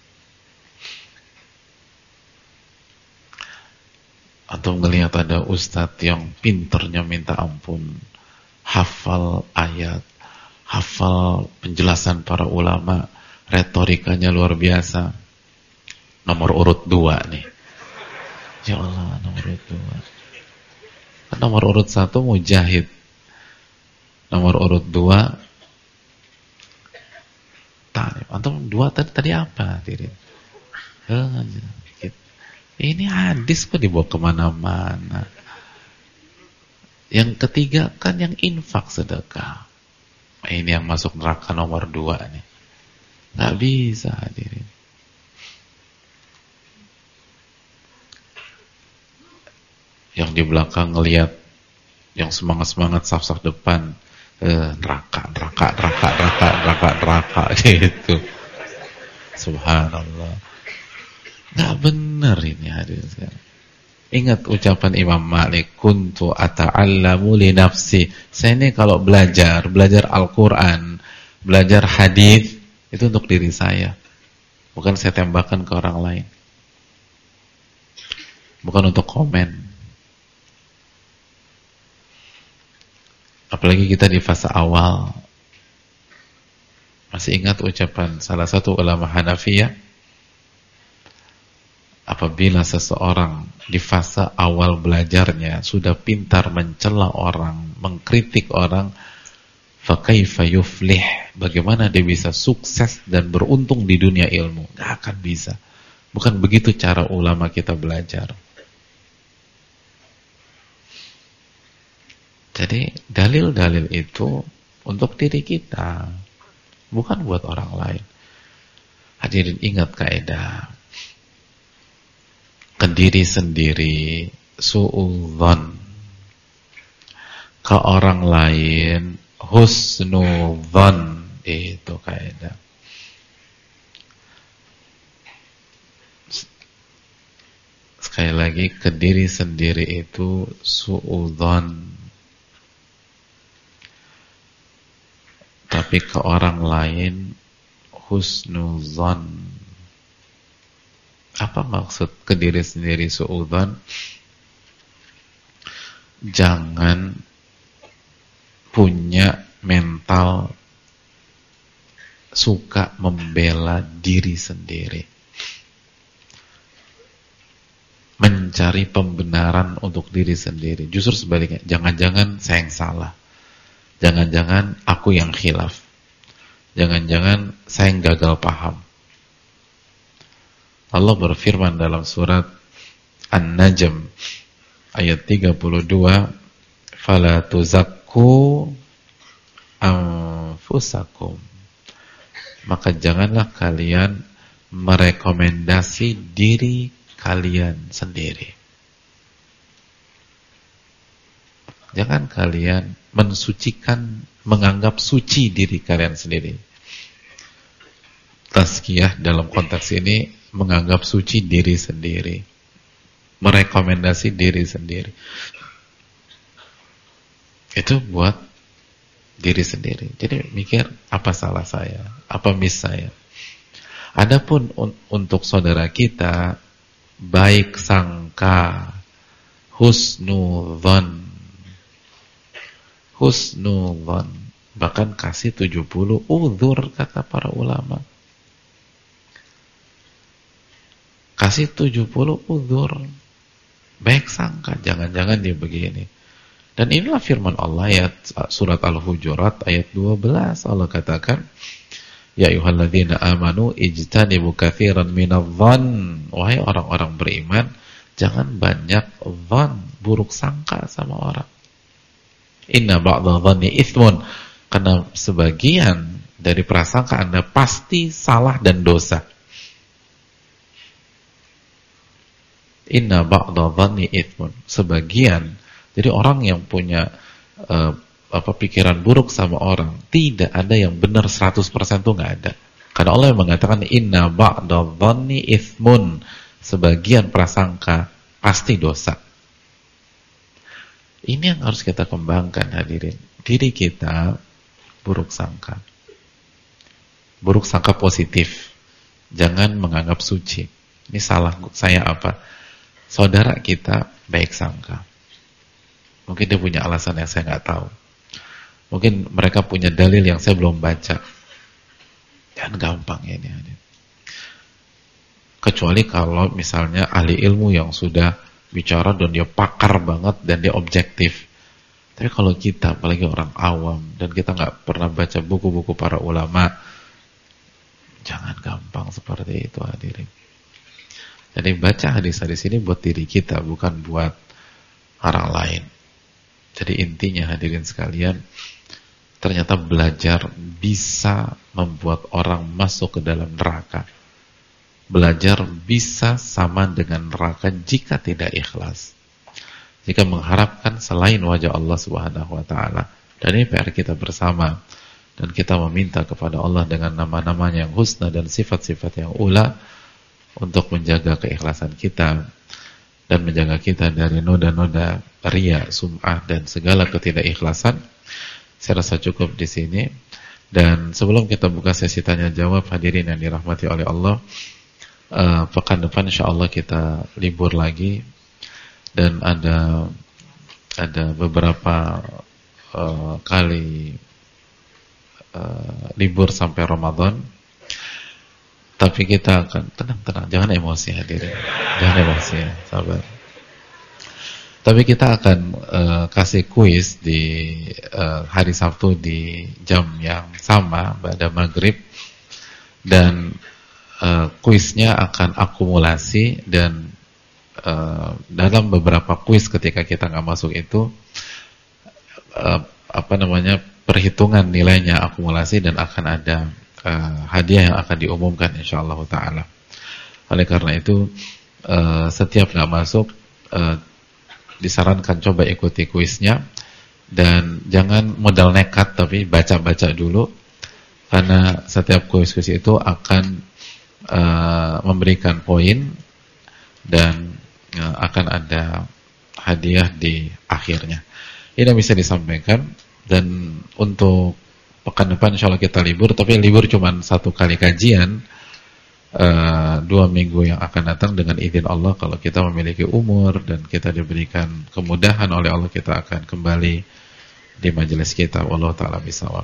Atau ngelihat ada ustadz yang pinternya minta ampun, hafal ayat, hafal penjelasan para ulama, retorikanya luar biasa. Nomor urut 2 nih. Ya Allah, nomor urut 2. Nomor urut 1 Mujahid. Nomor urut 2 Talib. Antum 2 tadi apa? Ini hadis kok dibawa kemana-mana. Yang ketiga kan yang infak sedekah. Ini yang masuk neraka nomor 2 nih. Gak bisa hadirin. Yang di belakang ngelihat yang semangat-semangat saf-saf depan, neraka gitu. Subhanallah. Nggak benar ini hadirin sekalian. Ingat ucapan Imam Malik, kuntu ata'allamu li nafsi. Saya ini kalau belajar Al-Quran, belajar hadis itu untuk diri saya, bukan saya tembakkan ke orang lain, bukan untuk komen. Apalagi kita di fase awal. Masih ingat ucapan salah satu ulama Hanafiyah, apabila seseorang di fase awal belajarnya sudah pintar mencela orang, mengkritik orang, fakaifa yuflih, bagaimana dia bisa sukses dan beruntung di dunia ilmu? Gak akan bisa. Bukan begitu cara ulama kita belajar. Jadi dalil-dalil itu untuk diri kita, bukan buat orang lain. Hadirin, ingat kaidah, ke diri sendiri su'udzon, ke orang lain husnudzan, itu kaidah. Sekali lagi, ke diri sendiri itu suudzon, tapi ke orang lain husnudzon. Apa maksud ke diri sendiri suudzon? Jangan punya mental suka membela diri sendiri, mencari pembenaran untuk diri sendiri. Justru sebaliknya, jangan-jangan saya yang salah, jangan-jangan aku yang khilaf, jangan-jangan saya yang gagal paham. Allah berfirman dalam surat An-Najm ayat 32, fala tuzakku anfusakum, maka janganlah kalian merekomendasi diri kalian sendiri. Jangan kalian mensucikan, menganggap suci diri kalian sendiri. Tazkiyah dalam konteks ini menganggap suci diri sendiri, merekomendasi diri sendiri. Itu buat diri sendiri. Jadi mikir, apa salah saya, apa miss saya. Adapun untuk saudara kita, baik sangka, husnudzon, bahkan kasih 70 uzur, kata para ulama. Kasih 70 uzur, baik sangka, jangan-jangan dia begini. Dan inilah firman Allah ayat surat Al-Hujurat ayat 12. Allah katakan, ya ayyuhalladzina amanu ijtanibu katsiran minadh-dhann, wahai orang-orang beriman, jangan banyak dhann, buruk sangka sama orang. Inna ba'dadh-dhanni itsmun, karena sebagian dari prasangka Anda pasti salah dan dosa. Inna ba'dadh-dhanni itsmun, sebagian. Jadi orang yang punya pikiran buruk sama orang, tidak ada yang benar 100% tuh nggak ada. Karena Allah yang mengatakan inna ba'dadh-dhanni itsmun, sebagian prasangka pasti dosa. Ini yang harus kita kembangkan, hadirin. Diri kita buruk sangka. Buruk sangka positif. Jangan menganggap suci. Ini salah saya apa? Saudara kita baik sangka. Mungkin dia punya alasan yang saya nggak tahu. Mungkin mereka punya dalil yang saya belum baca. Jangan gampang ini. Kecuali kalau misalnya ahli ilmu yang sudah bicara dan dia pakar banget dan dia objektif. Tapi kalau kita, apalagi orang awam, dan kita nggak pernah baca buku-buku para ulama, jangan gampang seperti itu, hadirin. Jadi baca hadis-hadis ini buat diri kita, bukan buat orang lain. Jadi intinya, hadirin sekalian, ternyata belajar bisa membuat orang masuk ke dalam neraka. Belajar bisa sama dengan neraka jika tidak ikhlas, jika mengharapkan selain wajah Allah Subhanahu wa ta'ala. Dan ini PR kita bersama, dan kita meminta kepada Allah dengan nama-namanya yang husna dan sifat-sifat yang ula untuk menjaga keikhlasan kita dan menjaga kita dari noda-noda riya, sum'ah, dan segala ketidakikhlasan. Saya rasa cukup di sini. Dan sebelum kita buka sesi tanya jawab, hadirin yang dirahmati oleh Allah, pekan depan insyaallah kita libur lagi, dan ada beberapa kali libur sampai Ramadan. Tapi kita akan tenang, jangan emosi, hadirin, jangan emosi, ya, sabar. Tapi kita akan kasih kuis di hari Sabtu di jam yang sama pada maghrib, dan kuisnya akan akumulasi, dan dalam beberapa kuis ketika kita nggak masuk itu perhitungan nilainya akumulasi, dan akan ada hadiah yang akan diumumkan insyaallah ta'ala. Oleh karena itu setiap nggak masuk disarankan coba ikuti kuisnya, Dan jangan modal nekat, tapi baca-baca dulu, karena setiap kuis-kuis itu akan memberikan poin dan akan ada hadiah di akhirnya. Ini yang bisa disampaikan. Dan untuk pekan depan insya Allah kita libur, tapi libur cuma 1 kali kajian, 2 minggu yang akan datang dengan izin Allah. Kalau kita memiliki umur dan kita diberikan kemudahan oleh Allah, kita akan kembali di majelis kita. Wallahu ta'ala bisawab.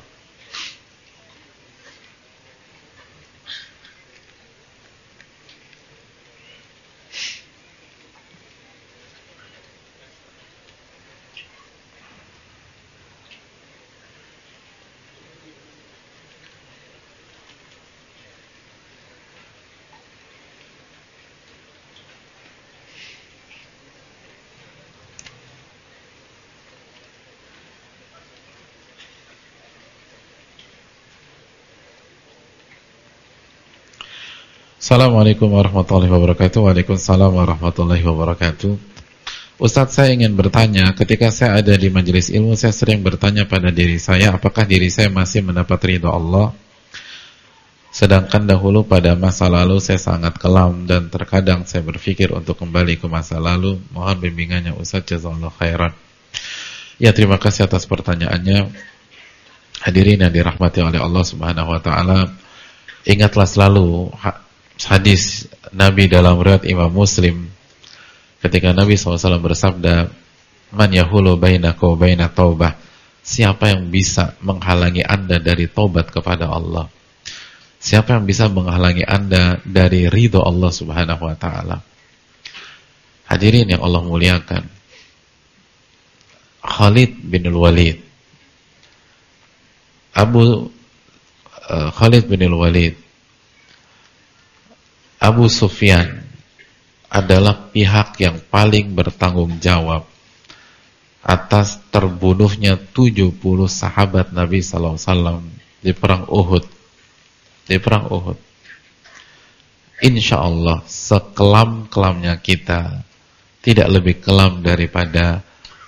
Assalamualaikum warahmatullahi wabarakatuh. Waalaikumsalam warahmatullahi wabarakatuh. Ustadz, saya ingin bertanya, ketika saya ada di majelis ilmu, saya sering bertanya pada diri saya, apakah diri saya masih mendapat ridha Allah? Sedangkan dahulu pada masa lalu saya sangat kelam, dan terkadang saya berpikir untuk kembali ke masa lalu. Mohon bimbingannya Ustadz, jazakallahu khairan. Ya, terima kasih atas pertanyaannya. Hadirin yang dirahmati oleh Allah Subhanahu wa taala, ingatlah selalu hadis Nabi dalam riwayat Imam Muslim, ketika Nabi SAW bersabda, man yahulu bainaka wa baina taubah, siapa yang bisa menghalangi anda dari taubat kepada Allah, siapa yang bisa menghalangi anda dari ridho Allah Subhanahu wa ta'ala. Hadirin yang Allah muliakan, Khalid bin Walid, Khalid bin Walid, Abu Sufyan adalah pihak yang paling bertanggung jawab atas terbunuhnya 70 sahabat Nabi SAW di perang Uhud. Di perang Uhud. Insya Allah sekelam-kelamnya kita tidak lebih kelam daripada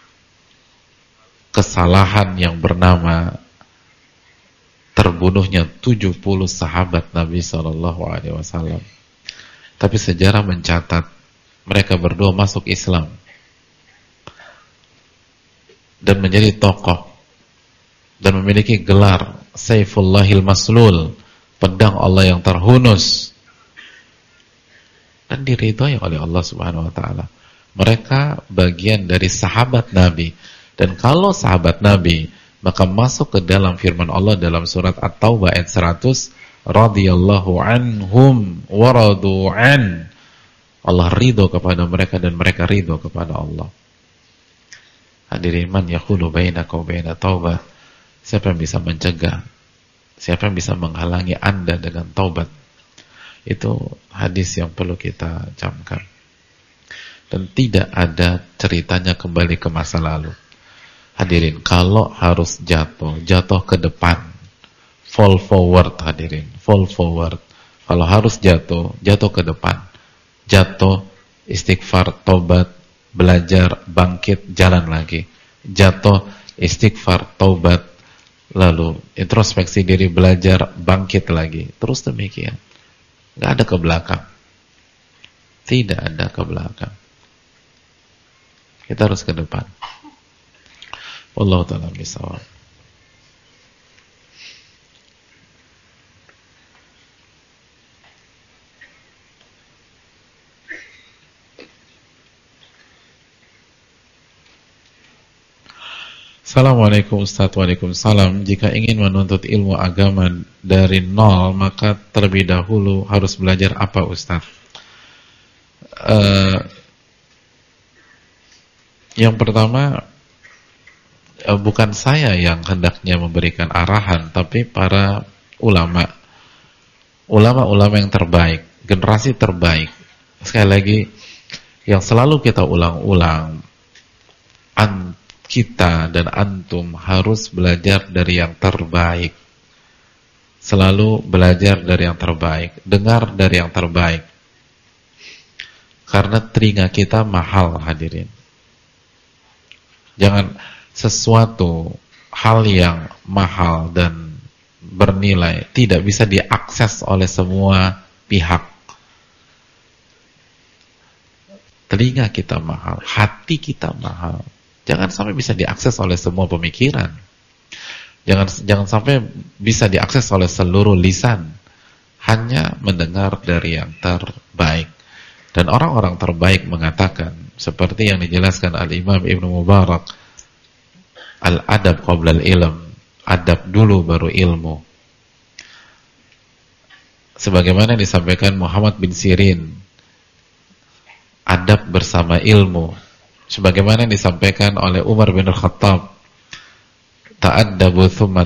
kesalahan yang bernama terbunuhnya 70 sahabat Nabi SAW. Tapi sejarah mencatat mereka berdua masuk Islam dan menjadi tokoh dan memiliki gelar Saifullahil Maslul, pedang Allah yang terhunus, dan diridhoi oleh Allah Subhanahu wa taala. Mereka bagian dari sahabat Nabi, dan kalau sahabat Nabi maka masuk ke dalam firman Allah dalam surat At-Taubah ayat 100, radhiyallahu anhum wa radu an. Allah ridho kepada mereka dan mereka ridho kepada Allah. Hadirin, man yaqulu bainaka wa baina taubah, siapa yang bisa mencegah, siapa yang bisa menghalangi anda dengan taubat? Itu hadis yang perlu kita camkan. Dan tidak ada ceritanya kembali ke masa lalu. Hadirin, kalau harus jatuh ke depan, fall forward. Hadirin, fall forward. Kalau harus jatuh ke depan. Jatuh, istighfar, tobat, belajar, bangkit, jalan lagi. Jatuh, istighfar, tobat, lalu introspeksi diri, belajar, bangkit lagi. Terus demikian. Gak ada ke belakang. Tidak ada ke belakang. Kita harus ke depan. Wallahu ta'ala bisawab. Assalamualaikum Ustaz. Waalaikumsalam. Jika ingin menuntut ilmu agama dari nol, maka terlebih dahulu harus belajar apa Ustaz? Yang pertama, bukan saya yang hendaknya memberikan arahan, tapi para ulama yang terbaik, generasi terbaik. Sekali lagi, yang selalu kita ulang-ulang, kita dan antum harus belajar dari yang terbaik. Selalu belajar dari yang terbaik, dengar dari yang terbaik. Karena telinga kita mahal, hadirin. Jangan, sesuatu hal yang mahal dan bernilai tidak bisa diakses oleh semua pihak. Telinga kita mahal, hati kita mahal. Jangan sampai bisa diakses oleh semua pemikiran. Jangan sampai bisa diakses oleh seluruh lisan. Hanya mendengar dari yang terbaik. Dan orang-orang terbaik mengatakan, seperti yang dijelaskan Al-Imam Ibnu Mubarak, al-adab qabla al-ilm, adab dulu baru ilmu. Sebagaimana disampaikan Muhammad bin Sirin, adab bersama ilmu. Sebagaimana disampaikan oleh Umar bin Khattab, ta'addabu thumma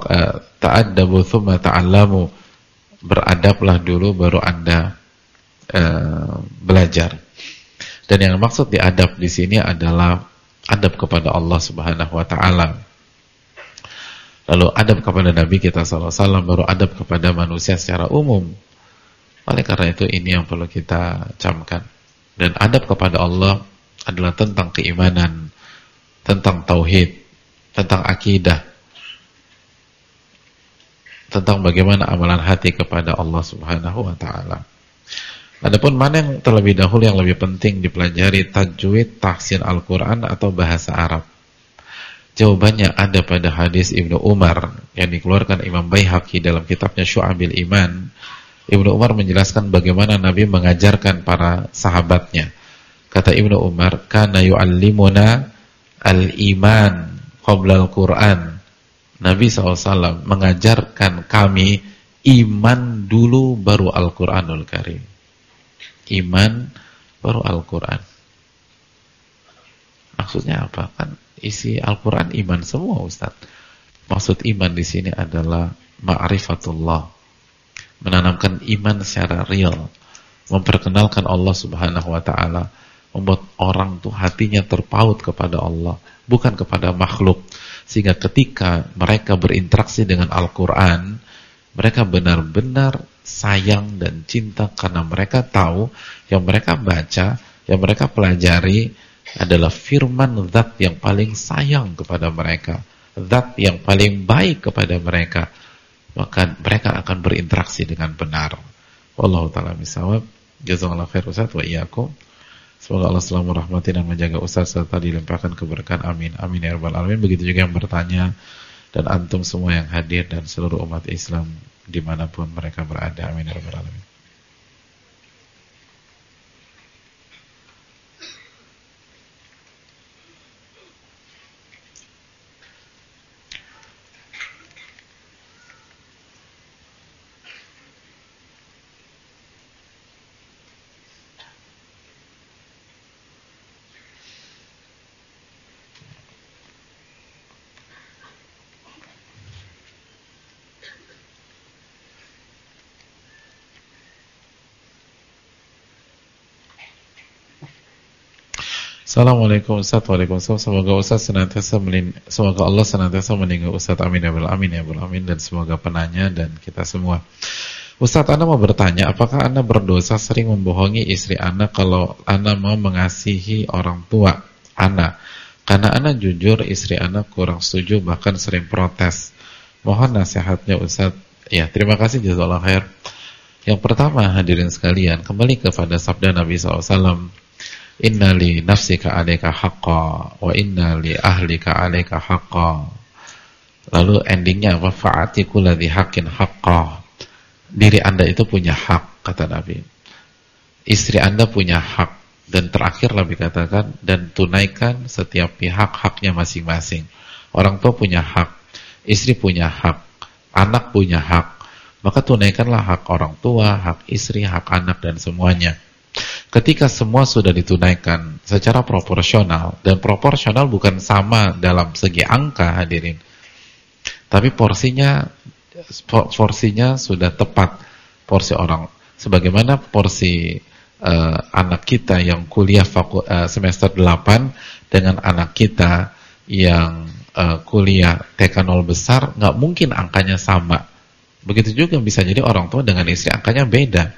ta'allamu, beradablah dulu baru Anda belajar. Dan yang maksud diadab di sini adalah adab kepada Allah Subhanahu wa taala. Lalu adab kepada Nabi kita sallallahu alaihi wasallam, baru adab kepada manusia secara umum. Oleh karena itu ini yang perlu kita camkan. Dan adab kepada Allah adalah tentang keimanan, tentang tauhid, tentang akidah, tentang bagaimana amalan hati kepada Allah Subhanahu wa taala. Adapun mana yang terlebih dahulu yang lebih penting dipelajari, tajwid, tahsin Al-Qur'an atau bahasa Arab? Jawabannya ada pada hadis Ibnu Umar yang dikeluarkan Imam Baihaqi dalam kitabnya Syu'abil Iman. Ibnu Umar menjelaskan bagaimana Nabi mengajarkan para sahabatnya. Kata Ibnu Umar, kana yu'allimuna al-iman qabla al-Qur'an. Nabi SAW mengajarkan kami iman dulu baru Al-Qur'anul Karim. Iman baru Al-Qur'an. Maksudnya apa? Kan isi Al-Qur'an iman semua, Ustaz. Maksud iman di sini adalah ma'rifatullah. Menanamkan iman secara real, memperkenalkan Allah Subhanahu wa taala, membuat orang tuh hatinya terpaut kepada Allah, bukan kepada makhluk. Sehingga ketika mereka berinteraksi dengan Al-Qur'an, mereka benar-benar sayang dan cinta karena mereka tahu yang mereka baca, yang mereka pelajari adalah firman zat yang paling sayang kepada mereka, zat yang paling baik kepada mereka. Maka mereka akan berinteraksi dengan benar. Wallahu ta'ala bisawab. Jazakallahu khair Ustaz wa iyyakum. Semoga Allah selalu merahmati dan menjaga Ustaz serta dilimpahkan keberkahan. Amin. Amin ya rabbal alamin. Begitu juga yang bertanya dan antum semua yang hadir dan seluruh umat Islam dimanapun mereka berada. Amin ya rabbal alamin. Assalamualaikum Ustaz. Waalaikumsalam. Semoga Allah senantiasa melindungi Ustaz. Amin ya rabbal alamin. Dan semoga penanya dan kita semua. Ustaz, Anda mau bertanya, apakah Anda berdosa sering membohongi istri Anda kalau Anda mau mengasihi orang tua Anda? Karena Anda jujur, istri Anda kurang setuju, bahkan sering protes. Mohon nasihatnya Ustaz. Ya, terima kasih, jazakallahu khair. Yang pertama, hadirin sekalian, kembali kepada sabda Nabi SAW. Inna li nafsika alaika haqqa wa inna li ahlika alaika haqqa. Lalu endingnya apa? Fa'ati kulladhi haqqin haqqa. Diri Anda itu punya hak, kata Nabi. Istri Anda punya hak. Dan terakhir Nabi katakan, dan tunaikan setiap pihak haknya masing-masing. Orang tua punya hak, istri punya hak, anak punya hak. Maka tunaikanlah hak orang tua, hak istri, hak anak, dan semuanya. Ketika semua sudah ditunaikan secara proporsional, dan proporsional bukan sama dalam segi angka, hadirin, tapi porsinya sudah tepat. Porsi orang, sebagaimana porsi anak kita yang kuliah semester 8 dengan anak kita yang kuliah TK 0 besar, nggak mungkin angkanya sama. Begitu juga bisa jadi orang tua dengan istri angkanya beda.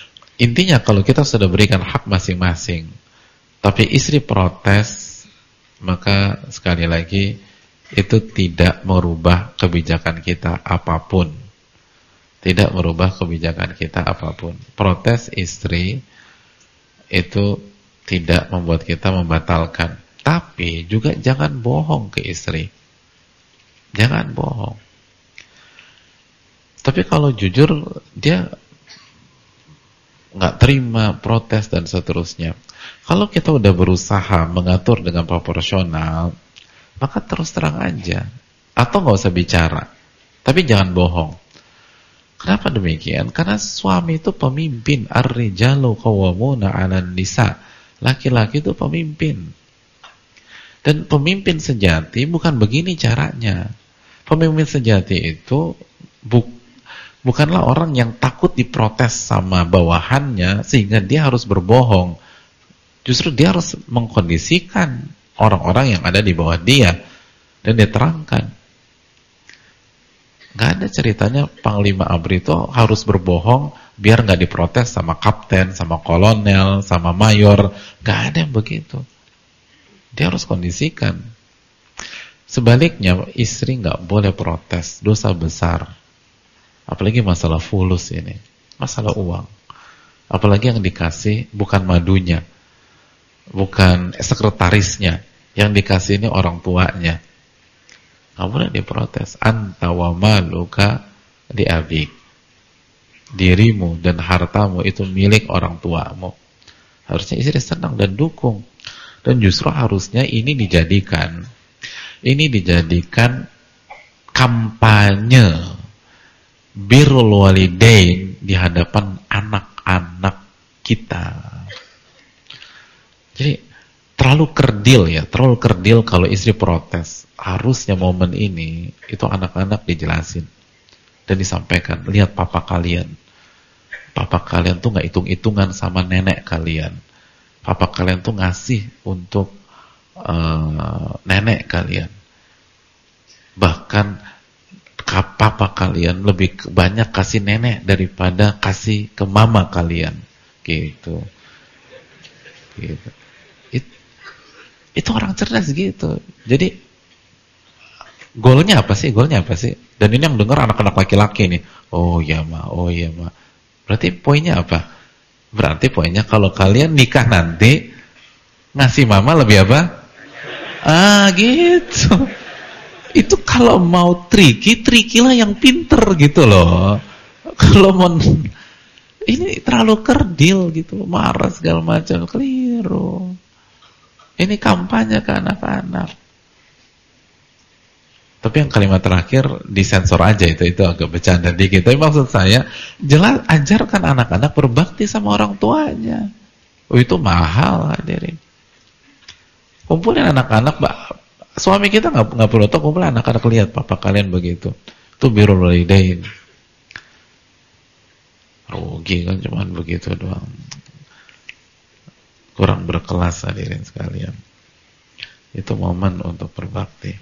Intinya kalau kita sudah berikan hak masing-masing, tapi istri protes, maka sekali lagi itu tidak merubah kebijakan kita apapun. Tidak merubah kebijakan kita apapun. Protes istri itu tidak membuat kita membatalkan. Tapi juga jangan bohong ke istri. Jangan bohong. Tapi kalau jujur dia nggak terima, protes dan seterusnya. Kalau kita udah berusaha mengatur dengan proporsional, maka terus terang aja. Atau nggak usah bicara. Tapi jangan bohong. Kenapa demikian? Karena suami itu pemimpin. Ar-rijalu qawwamuna 'alan nisa. Laki-laki itu pemimpin. Dan pemimpin sejati bukan begini caranya. Pemimpin sejati itu bukanlah orang yang takut diprotes sama bawahannya sehingga dia harus berbohong. Justru dia harus mengkondisikan orang-orang yang ada di bawah dia dan dia terangkan. Gak ada ceritanya Panglima ABRI itu harus berbohong biar gak diprotes sama kapten, sama kolonel, sama mayor. Gak ada yang begitu. Dia harus kondisikan. Sebaliknya istri gak boleh protes, dosa besar. Apalagi masalah fulus ini, masalah uang. Apalagi yang dikasih bukan madunya, bukan sekretarisnya, yang dikasih ini orang tuanya. Nggak boleh diprotes. Anta wa maluka li abik. Dirimu dan hartamu itu milik orang tuamu. Harusnya istri senang dan dukung. Dan justru harusnya ini dijadikan kampanye birrul walidain di hadapan anak-anak kita. Jadi terlalu kerdil kalau istri protes. Harusnya momen ini itu anak-anak dijelasin dan disampaikan. Lihat papa kalian tuh nggak hitung-hitungan sama nenek kalian. Papa kalian tuh ngasih untuk nenek kalian. Bahkan papa kalian lebih banyak kasih nenek daripada kasih ke mama kalian. Gitu. Itu orang cerdas gitu. Jadi goalnya apa sih? Dan ini yang dengar anak-anak laki-laki nih. Oh iya ma. Berarti poinnya apa? Berarti poinnya kalau kalian nikah nanti ngasih mama lebih apa? Gitu. Itu kalau mau tricky lah yang pinter gitu loh. Kalau mau ini terlalu kerdil gitu, marah segala macam, keliru. Ini kampanye ke anak-anak. Tapi yang kalimat terakhir disensor aja, itu agak bercanda dikit. Tapi maksud saya, jelas ajarkan anak-anak berbakti sama orang tuanya. Oh itu mahal hadirin. Kumpulin anak-anak, suami kita nggak perlu tahu, kumpulin anak-anak, lihat papa kalian begitu. Itu birrul walidain. Rugi kan cuman begitu doang. Kurang berkelas hadirin sekalian. Itu momen untuk berbakti.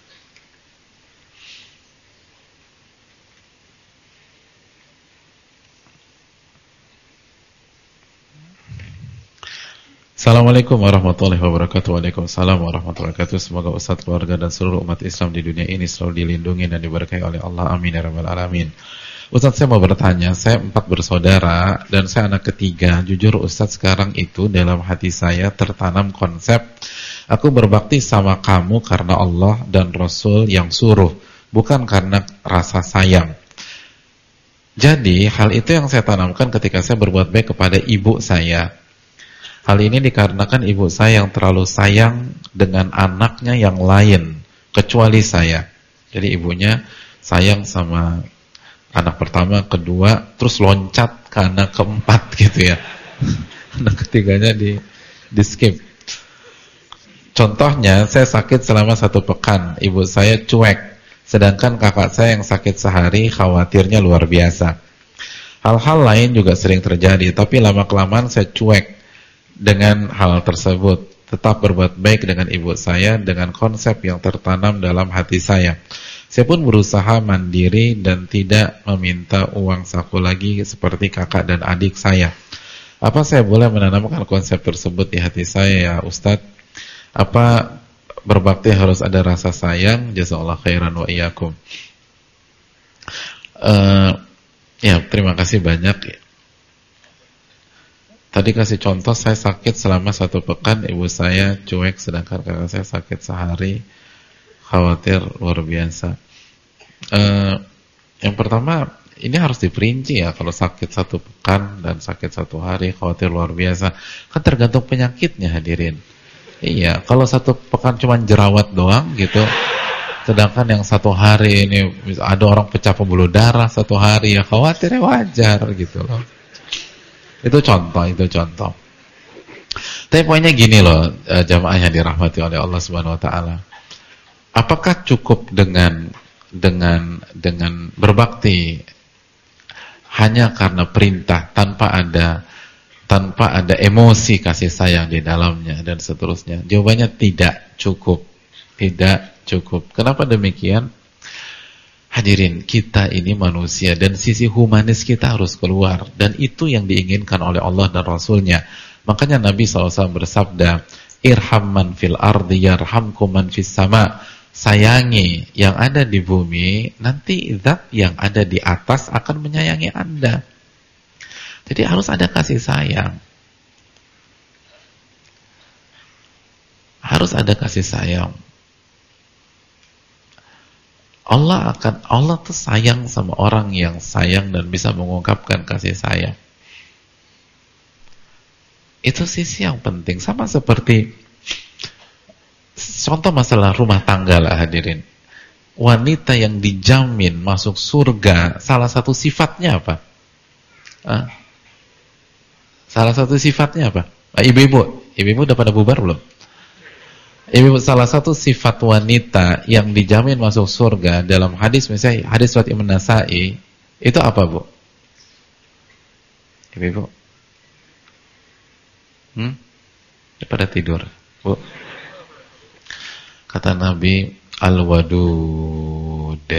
Assalamualaikum warahmatullahi wabarakatuh. Waalaikumsalam warahmatullahi wabarakatuh. Semoga Ustaz, keluarga dan seluruh umat Islam di dunia ini selalu dilindungi dan diberkahi oleh Allah. Amin ya rabbal alamin. Ustaz, saya mau bertanya, saya 4 bersaudara dan saya anak ketiga. Jujur Ustaz, sekarang itu dalam hati saya tertanam konsep aku berbakti sama kamu karena Allah dan Rasul yang suruh, bukan karena rasa sayang. Jadi hal itu yang saya tanamkan ketika saya berbuat baik kepada ibu saya. Hal ini dikarenakan ibu saya yang terlalu sayang dengan anaknya yang lain kecuali saya. Jadi ibunya sayang sama anak pertama, kedua, terus loncat ke anak keempat gitu ya. Anak ketiganya di skip. Contohnya, saya sakit selama 1 pekan, ibu saya cuek, sedangkan kakak saya yang sakit sehari khawatirnya luar biasa. Hal-hal lain juga sering terjadi, tapi lama-kelamaan saya cuek dengan hal tersebut, tetap berbuat baik dengan ibu saya dengan konsep yang tertanam dalam hati saya. Saya pun berusaha mandiri dan tidak meminta uang saku lagi seperti kakak dan adik saya. Apa saya boleh menanamkan konsep tersebut di hati saya ya Ustadz? Apa berbakti harus ada rasa sayang. Jazakallahu khairan wa iyyakum. Ya, terima kasih banyak. Tadi kasih contoh, saya sakit selama 1 pekan, ibu saya cuek, sedangkan kakak saya sakit sehari. Khawatir luar biasa. Yang pertama, ini harus diperinci ya. Kalau sakit 1 pekan dan sakit 1 hari, khawatir luar biasa. Kan tergantung penyakitnya, hadirin. Iya, kalau 1 pekan cuma jerawat doang gitu, sedangkan yang 1 hari ini ada orang pecah pembuluh darah 1 hari, ya khawatirnya wajar gitu loh. Itu contoh. Tapi poinnya gini loh, jamaah yang dirahmati oleh Allah Subhanahu wa taala. Apakah cukup dengan berbakti hanya karena perintah tanpa ada emosi kasih sayang di dalamnya dan seterusnya? Jawabannya tidak cukup. Tidak cukup. Kenapa demikian? Hadirin, kita ini manusia dan sisi humanis kita harus keluar, dan itu yang diinginkan oleh Allah dan Rasulnya. Makanya Nabi SAW bersabda, irham man fil ardi yarhamkum man fis sama. Sayangi yang ada di bumi, nanti zat yang ada di atas akan menyayangi Anda. Jadi harus ada kasih sayang. Harus ada kasih sayang. Allah tuh sayang sama orang yang sayang dan bisa mengungkapkan kasih sayang. Itu sisi yang penting. Sama seperti contoh masalah rumah tangga lah, hadirin. Wanita yang dijamin masuk surga, salah satu sifatnya apa? Salah satu sifatnya apa? Ibu-ibu udah pada bubar belum? Ibu, salah satu sifat wanita yang dijamin masuk surga dalam hadis, misalnya hadis riwayat Imam Nasa'i, itu apa, Bu? Ibu-ibu? Pada tidur, Bu. Kata Nabi, al-wadud,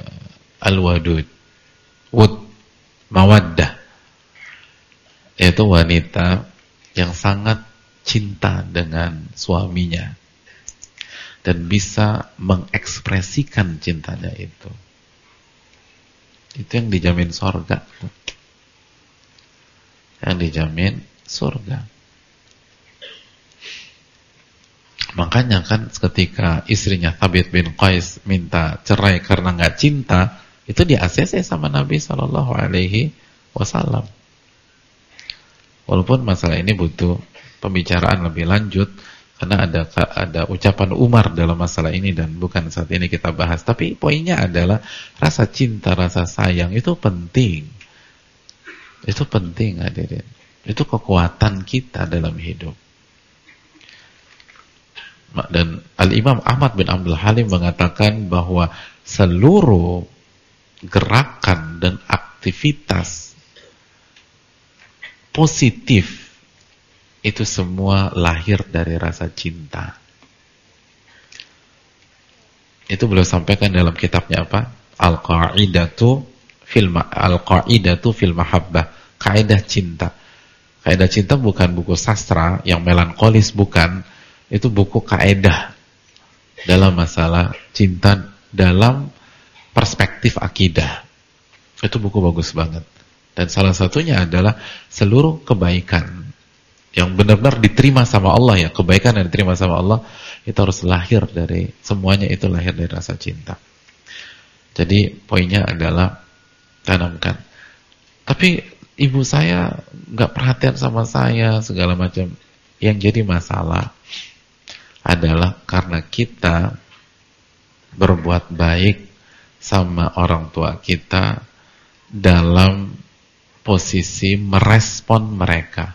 mawaddah, yaitu wanita yang sangat cinta dengan suaminya dan bisa mengekspresikan cintanya itu. Itu yang dijamin surga. Yang dijamin surga. Makanya kan ketika istrinya Thabit bin Qais minta cerai karena nggak cinta, itu di ACC sama Nabi SAW. Walaupun masalah ini butuh pembicaraan lebih lanjut, karena ada ucapan Umar dalam masalah ini dan bukan saat ini kita bahas. Tapi poinnya adalah rasa cinta, rasa sayang itu penting. Itu penting, hadirin. Itu kekuatan kita dalam hidup. Dan Al-Imam Ahmad bin Abdul Halim mengatakan bahwa seluruh gerakan dan aktivitas positif itu semua lahir dari rasa cinta. Itu beliau sampaikan dalam kitabnya apa? Al-Qa'idatu fil Mahabbah. Kaidah cinta. Kaidah cinta bukan buku sastra yang melankolis, bukan. Itu buku kaidah dalam masalah cinta dalam perspektif akidah. Itu buku bagus banget. Dan salah satunya adalah seluruh kebaikan yang benar-benar diterima sama Allah, ya, kebaikan yang diterima sama Allah itu harus lahir dari, semuanya itu lahir dari rasa cinta. Jadi poinnya adalah tanamkan. Tapi ibu saya nggak perhatian sama saya segala macam. Yang jadi masalah adalah karena kita berbuat baik sama orang tua kita dalam posisi merespon mereka.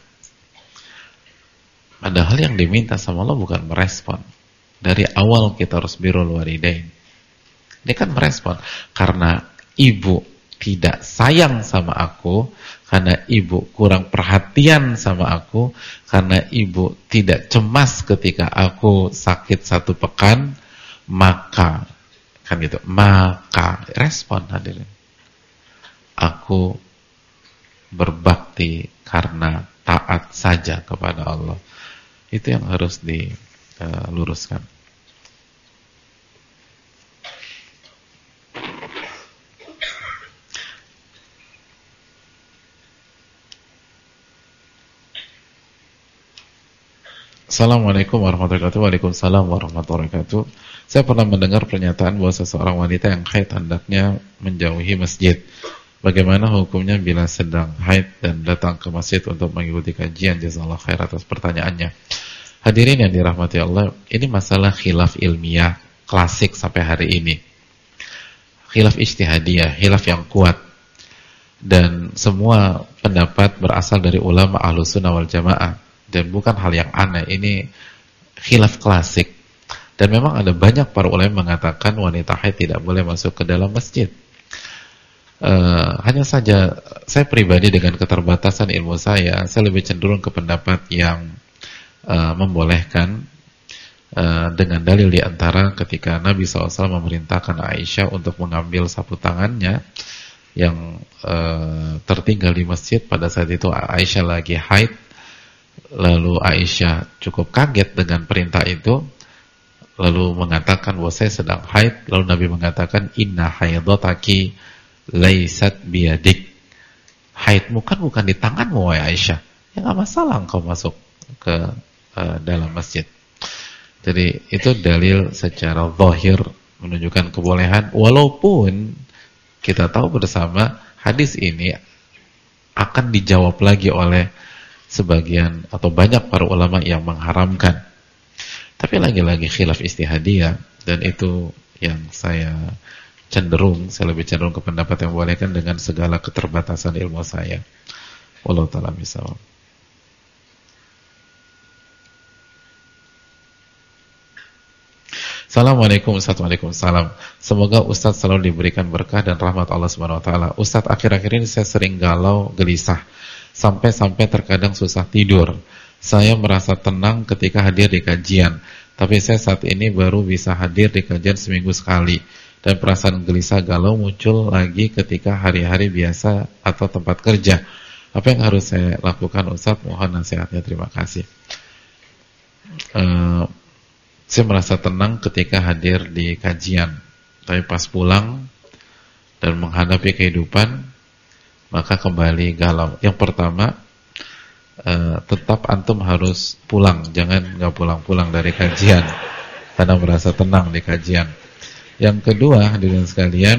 Padahal yang diminta sama Allah bukan merespon. Dari awal kita harus birrul walidain. Dia kan merespon. Karena ibu tidak sayang sama aku, karena ibu kurang perhatian sama aku, karena ibu tidak cemas ketika aku sakit 1 pekan, maka kan gitu, maka respon, hadirin. Aku berbakti karena taat saja kepada Allah. Itu yang harus diluruskan. Assalamualaikum warahmatullahi wabarakatuh. Waalaikumsalam warahmatullahi wabarakatuh. Saya pernah mendengar pernyataan bahwa seseorang wanita yang haid hendaknya menjauhi masjid. Bagaimana hukumnya bila sedang haid dan datang ke masjid untuk mengikuti kajian? Jazakallahu khair atas pertanyaannya. Hadirin yang dirahmati Allah, ini masalah khilaf ilmiah klasik sampai hari ini. Khilaf ijtihadiyah, khilaf yang kuat. Dan semua pendapat berasal dari ulama Ahlus Sunnah wal Jamaah. Dan bukan hal yang aneh, ini khilaf klasik. Dan memang ada banyak para ulama yang mengatakan wanita haid tidak boleh masuk ke dalam masjid. Hanya saja saya pribadi dengan keterbatasan ilmu saya lebih cenderung ke pendapat yang membolehkan, dengan dalil di antara ketika Nabi SAW memerintahkan Aisyah untuk mengambil sapu tangannya yang tertinggal di masjid. Pada saat itu Aisyah lagi haid, lalu Aisyah cukup kaget dengan perintah itu, lalu mengatakan bahwa saya sedang haid. Lalu Nabi mengatakan, inna haidotaki laisat biadik, haidmu kan bukan di tanganmu wahai Aisyah, ya nggak masalah engkau masuk ke dalam masjid. Jadi itu dalil secara zahir menunjukkan kebolehan, walaupun kita tahu bersama hadis ini akan dijawab lagi oleh sebagian atau banyak para ulama yang mengharamkan. Tapi lagi-lagi khilaf ijtihadiyah, dan itu yang saya lebih cenderung ke pendapat yang membolehkan dengan segala keterbatasan ilmu saya. Wallahu ta'ala bishawab. Assalamualaikum Ustaz. Waalaikumsalam. Semoga Ustaz selalu diberikan berkah dan rahmat Allah Subhanahu wa taala. Ustaz, akhir-akhir ini saya sering galau, gelisah, sampai terkadang susah tidur. Saya merasa tenang ketika hadir di kajian, tapi saya saat ini baru bisa hadir di kajian seminggu sekali. Dan perasaan gelisah galau muncul lagi ketika hari-hari biasa atau tempat kerja. Apa yang harus saya lakukan Ustaz? Mohon nasihatnya, terima kasih. Saya merasa tenang ketika hadir di kajian, tapi pas pulang dan menghadapi kehidupan, maka kembali galau. Yang pertama, tetap antum harus pulang, jangan nggak pulang-pulang dari kajian karena merasa tenang di kajian. Yang kedua, hadirin sekalian,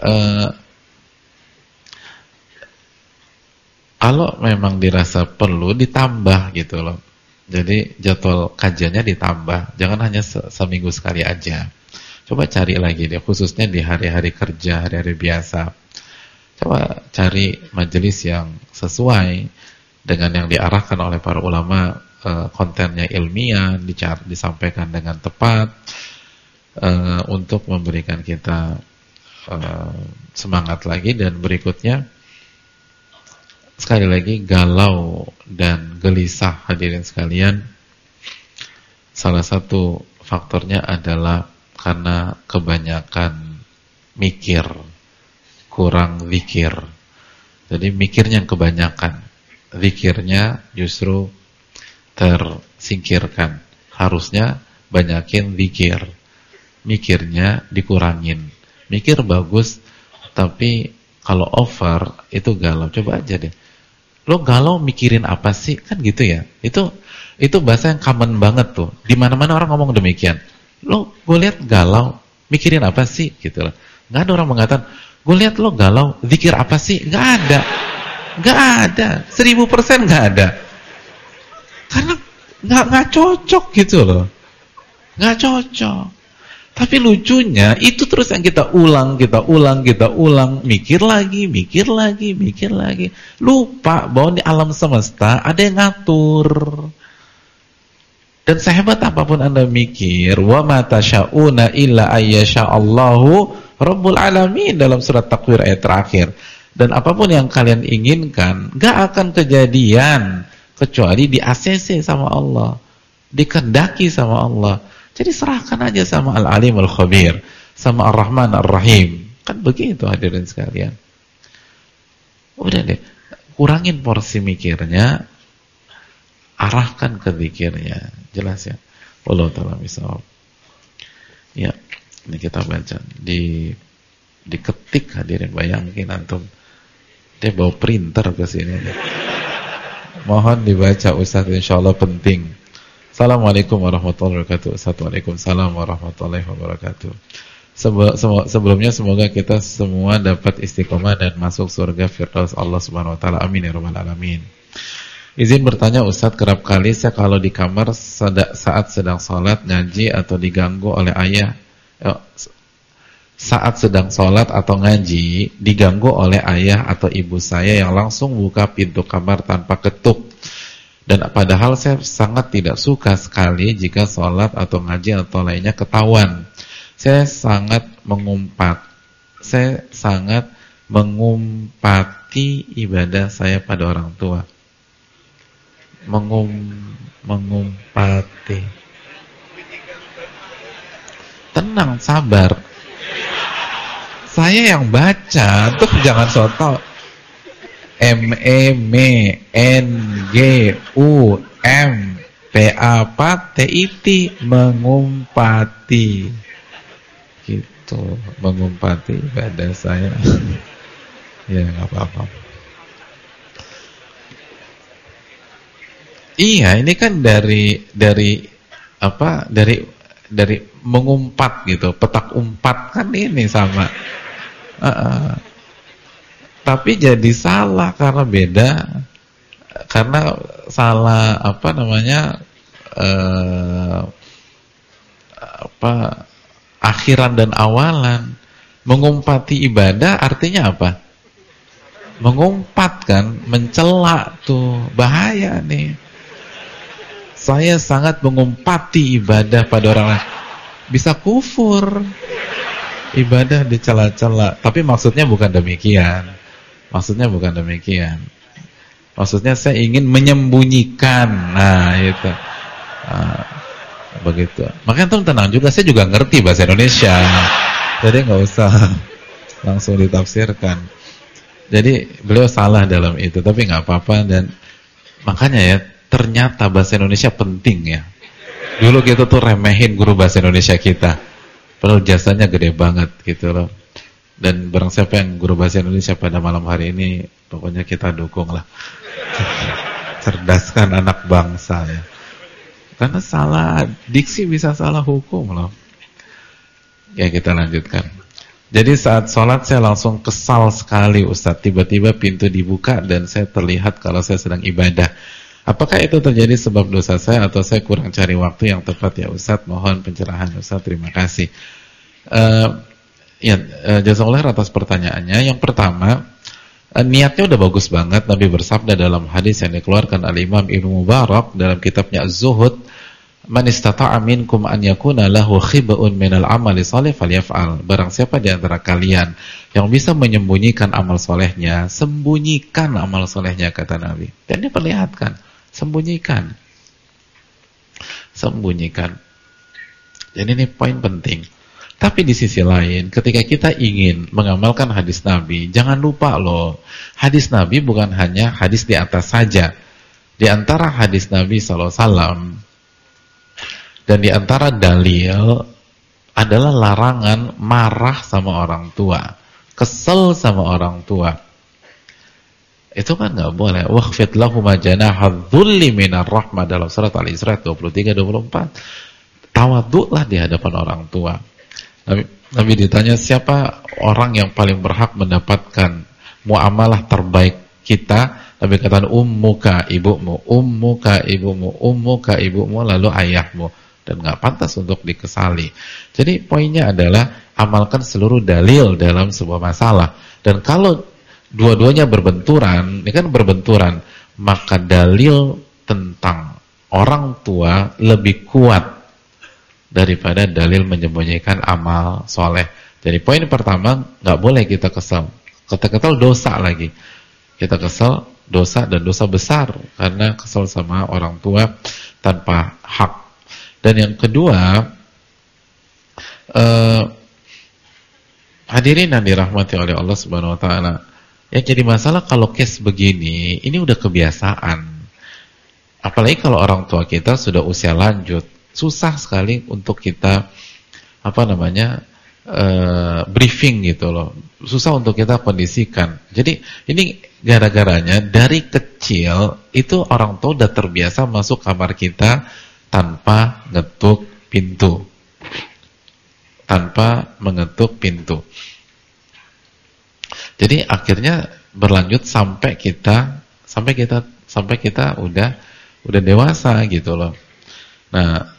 kalau memang dirasa perlu ditambah gitu loh. Jadi jadwal kajiannya ditambah, jangan hanya seminggu sekali aja. Coba cari lagi deh, khususnya di hari-hari kerja, hari-hari biasa. Coba cari majelis yang sesuai dengan yang diarahkan oleh para ulama, kontennya ilmiah, disampaikan dengan tepat, untuk memberikan kita semangat lagi. Dan berikutnya, sekali lagi, galau dan gelisah hadirin sekalian, salah satu faktornya adalah karena kebanyakan mikir, kurang zikir. Jadi mikirnya yang kebanyakan, zikirnya justru tersingkirkan. Harusnya banyakin zikir, mikirnya dikurangin. Mikir bagus, tapi kalau over itu galau. Coba aja deh, lo galau mikirin apa sih? Kan gitu ya. Itu bahasa yang common banget tuh. Di mana-mana orang ngomong demikian. Lo, gue lihat galau, mikirin apa sih? Gitu loh. Nggak ada orang mengatakan, gue lihat lo galau, zikir apa sih? Nggak ada. Nggak ada. 1000% nggak ada. Karena nggak cocok gitu loh. Nggak cocok. Tapi lucunya itu terus yang kita ulang, mikir lagi. Lupa bahwa di alam semesta ada yang ngatur. Dan sehebat apapun Anda mikir, wa ma tasyauna illa ayyasha'allahu rabbul alamin, dalam surat Takwir ayat terakhir. Dan apapun yang kalian inginkan gak akan kejadian kecuali di ACC sama Allah, dikehendaki sama Allah. Jadi serahkan aja sama Al-Alim Al-Khabir, sama Ar-Rahman Ar-Rahim. Kan begitu hadirin sekalian. Udah deh, kurangin porsi mikirnya, arahkan ke zikirnya. Jelas ya? Wallahu ta'ala bishawab. Ya, ini kita baca. Diketik hadirin, bayangin antum. Dia bawa printer ke sini. Mohon dibaca Ustaz, insyaallah penting. Assalamualaikum warahmatullahi wabarakatuh. Waalaikumsalam warahmatullahi wabarakatuh. Sebelumnya semoga kita semua dapat istiqomah dan masuk surga firdaus Allah Subhanahu wa taala. Amin ya rabbal alamin. Izin bertanya Ustadz, kerap kali saya kalau di kamar saat sedang sholat, ngaji atau diganggu oleh ayah, saat sedang sholat atau ngaji diganggu oleh ayah atau ibu saya yang langsung buka pintu kamar tanpa ketuk. Dan padahal saya sangat tidak suka sekali jika sholat atau ngaji atau lainnya ketahuan. Saya sangat mengumpati ibadah saya pada orang tua. Mengumpati. Tenang, sabar. Saya yang baca, tuh jangan soto. MENGUMPATIT, mengumpati. Gitu, mengumpati ibadah saya. Ya nggak apa-apa. Iya, ini kan dari mengumpat gitu, petak umpat kan ini sama. Tapi jadi salah karena beda, karena salah akhiran dan awalan. Mengumpati ibadah artinya apa? Mengumpat kan, mencela tuh, bahaya nih. Saya sangat mengumpati ibadah pada orang lain. Bisa kufur. Ibadah dicela-cela. Tapi maksudnya bukan demikian. Maksudnya saya ingin menyembunyikan. Nah, itu. Begitu. Makanya teman tenang juga, saya juga ngerti bahasa Indonesia. Jadi nggak usah langsung ditafsirkan. Jadi beliau salah dalam itu, tapi nggak apa-apa. Dan makanya ya, ternyata bahasa Indonesia penting ya. Dulu kita tuh remehin guru bahasa Indonesia kita, padahal jasanya gede banget gitu loh. Dan barang siapa yang guru bahasa Indonesia pada malam hari ini, pokoknya kita dukung lah. Cerdaskan anak bangsa ya. Karena salah diksi bisa salah hukum loh. Ya, kita lanjutkan. Jadi saat sholat saya langsung kesal sekali Ustadz. Tiba-tiba pintu dibuka dan saya terlihat kalau saya sedang ibadah. Apakah itu terjadi sebab dosa saya atau saya kurang cari waktu yang tepat ya Ustadz? Mohon pencerahan Ustadz, terima kasih. Jazakallah atas pertanyaannya. Yang pertama, niatnya udah bagus banget. Nabi bersabda dalam hadis yang dikeluarkan oleh Imam Ibnu Mubarak dalam kitabnya Az-Zuhud, "Man istata'a minkum an yakuna lahu khiba'un minal amali shalih falyaf'al." Barang siapa di antara kalian yang bisa menyembunyikan amal solehnya, sembunyikan amal solehnya, kata Nabi. Dan diperlihatkan, sembunyikan. Jadi ini poin penting. Tapi di sisi lain, ketika kita ingin mengamalkan hadis Nabi, jangan lupa loh, hadis Nabi bukan hanya hadis di atas saja. Di antara hadis Nabi SAW dan di antara dalil adalah larangan marah sama orang tua, kesel sama orang tua. Itu kan nggak boleh. Wakhfid lahum janaha dzulli minar rahmah dalam surat Al-Isra 23-24. Tawadhu'lah di hadapan orang tua. Nabi ditanya siapa orang yang paling berhak mendapatkan muamalah terbaik kita. Nabi katakan ummuka ibumu, lalu ayahmu. Dan nggak pantas untuk dikesali. Jadi poinnya adalah amalkan seluruh dalil dalam sebuah masalah. Dan kalau dua-duanya berbenturan, ini kan berbenturan, maka dalil tentang orang tua lebih kuat daripada dalil menyembunyikan amal soleh. Jadi poin pertama, nggak boleh kita kesal. Kita kesal dosa lagi. Kita kesal dosa dan dosa besar karena kesal sama orang tua tanpa hak. Dan yang kedua, hadirin yang dirahmati oleh Allah Subhanahu Wa Taala, yang jadi masalah kalau case begini, ini udah kebiasaan. Apalagi kalau orang tua kita sudah usia lanjut, susah sekali untuk kita briefing gitu loh, susah untuk kita kondisikan. Jadi ini gara-garanya dari kecil itu orang tua udah terbiasa masuk kamar kita tanpa ngetuk pintu. Tanpa mengetuk pintu. Jadi akhirnya berlanjut sampai kita udah dewasa gitu loh. Nah,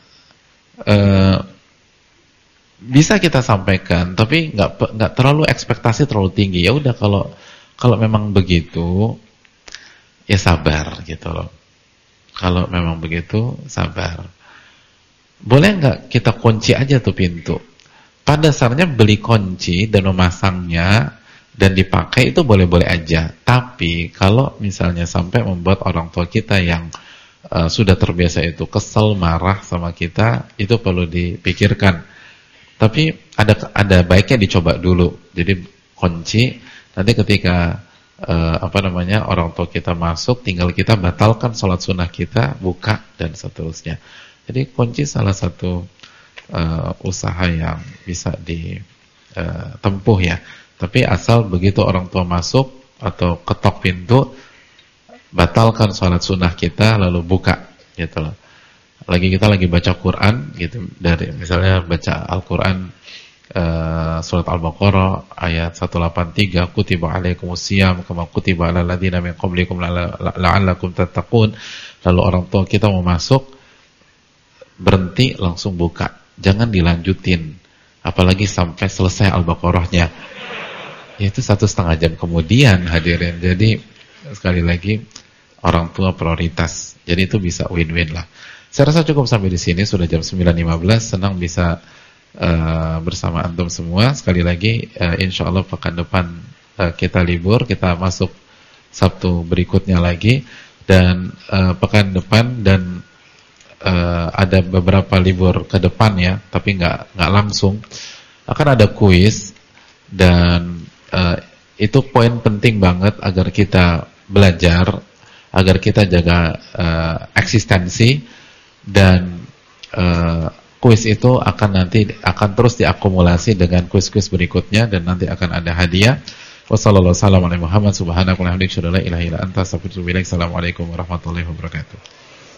bisa kita sampaikan, tapi nggak terlalu ekspektasi terlalu tinggi. Ya udah, kalau memang begitu, ya sabar gitu loh. Kalau memang begitu, sabar. Boleh nggak kita kunci aja tuh pintu? Pada dasarnya beli kunci dan memasangnya dan dipakai itu boleh-boleh aja. Tapi kalau misalnya sampai membuat orang tua kita yang sudah terbiasa itu kesel, marah sama kita, itu perlu dipikirkan. Tapi ada baiknya dicoba dulu. Jadi kunci, nanti ketika orang tua kita masuk, tinggal kita batalkan sholat sunnah kita, buka dan seterusnya. Jadi kunci salah satu usaha yang bisa ditempuh ya. Tapi asal begitu orang tua masuk atau ketok pintu, batalkan sholat sunnah kita lalu buka gitu loh. Kita lagi baca Quran gitu, dari misalnya baca Al-Quran surat Al-Baqarah ayat 183, kutiba alaikumusiyam kama kutiba alal ladzina min qablikum la'allakum tattaqun. Lalu orang tua kita mau masuk, berhenti langsung buka, jangan dilanjutin apalagi sampai selesai Al-Baqarahnya. Itu 1,5 jam kemudian, hadirin. Jadi sekali lagi orang tua prioritas. Jadi itu bisa win-win lah. Saya rasa cukup sampai di sini, sudah jam 9.15. Senang bisa bersama antum semua. Sekali lagi insya Allah pekan depan kita libur, kita masuk Sabtu berikutnya lagi, dan pekan depan dan ada beberapa libur ke depan ya, tapi nggak langsung akan ada kuis, dan itu poin penting banget agar kita belajar, agar kita jaga eksistensi, dan kuis itu akan terus diakumulasi dengan kuis-kuis berikutnya, dan nanti akan ada hadiah. Wassalamualaikum warahmatullahi wabarakatuh.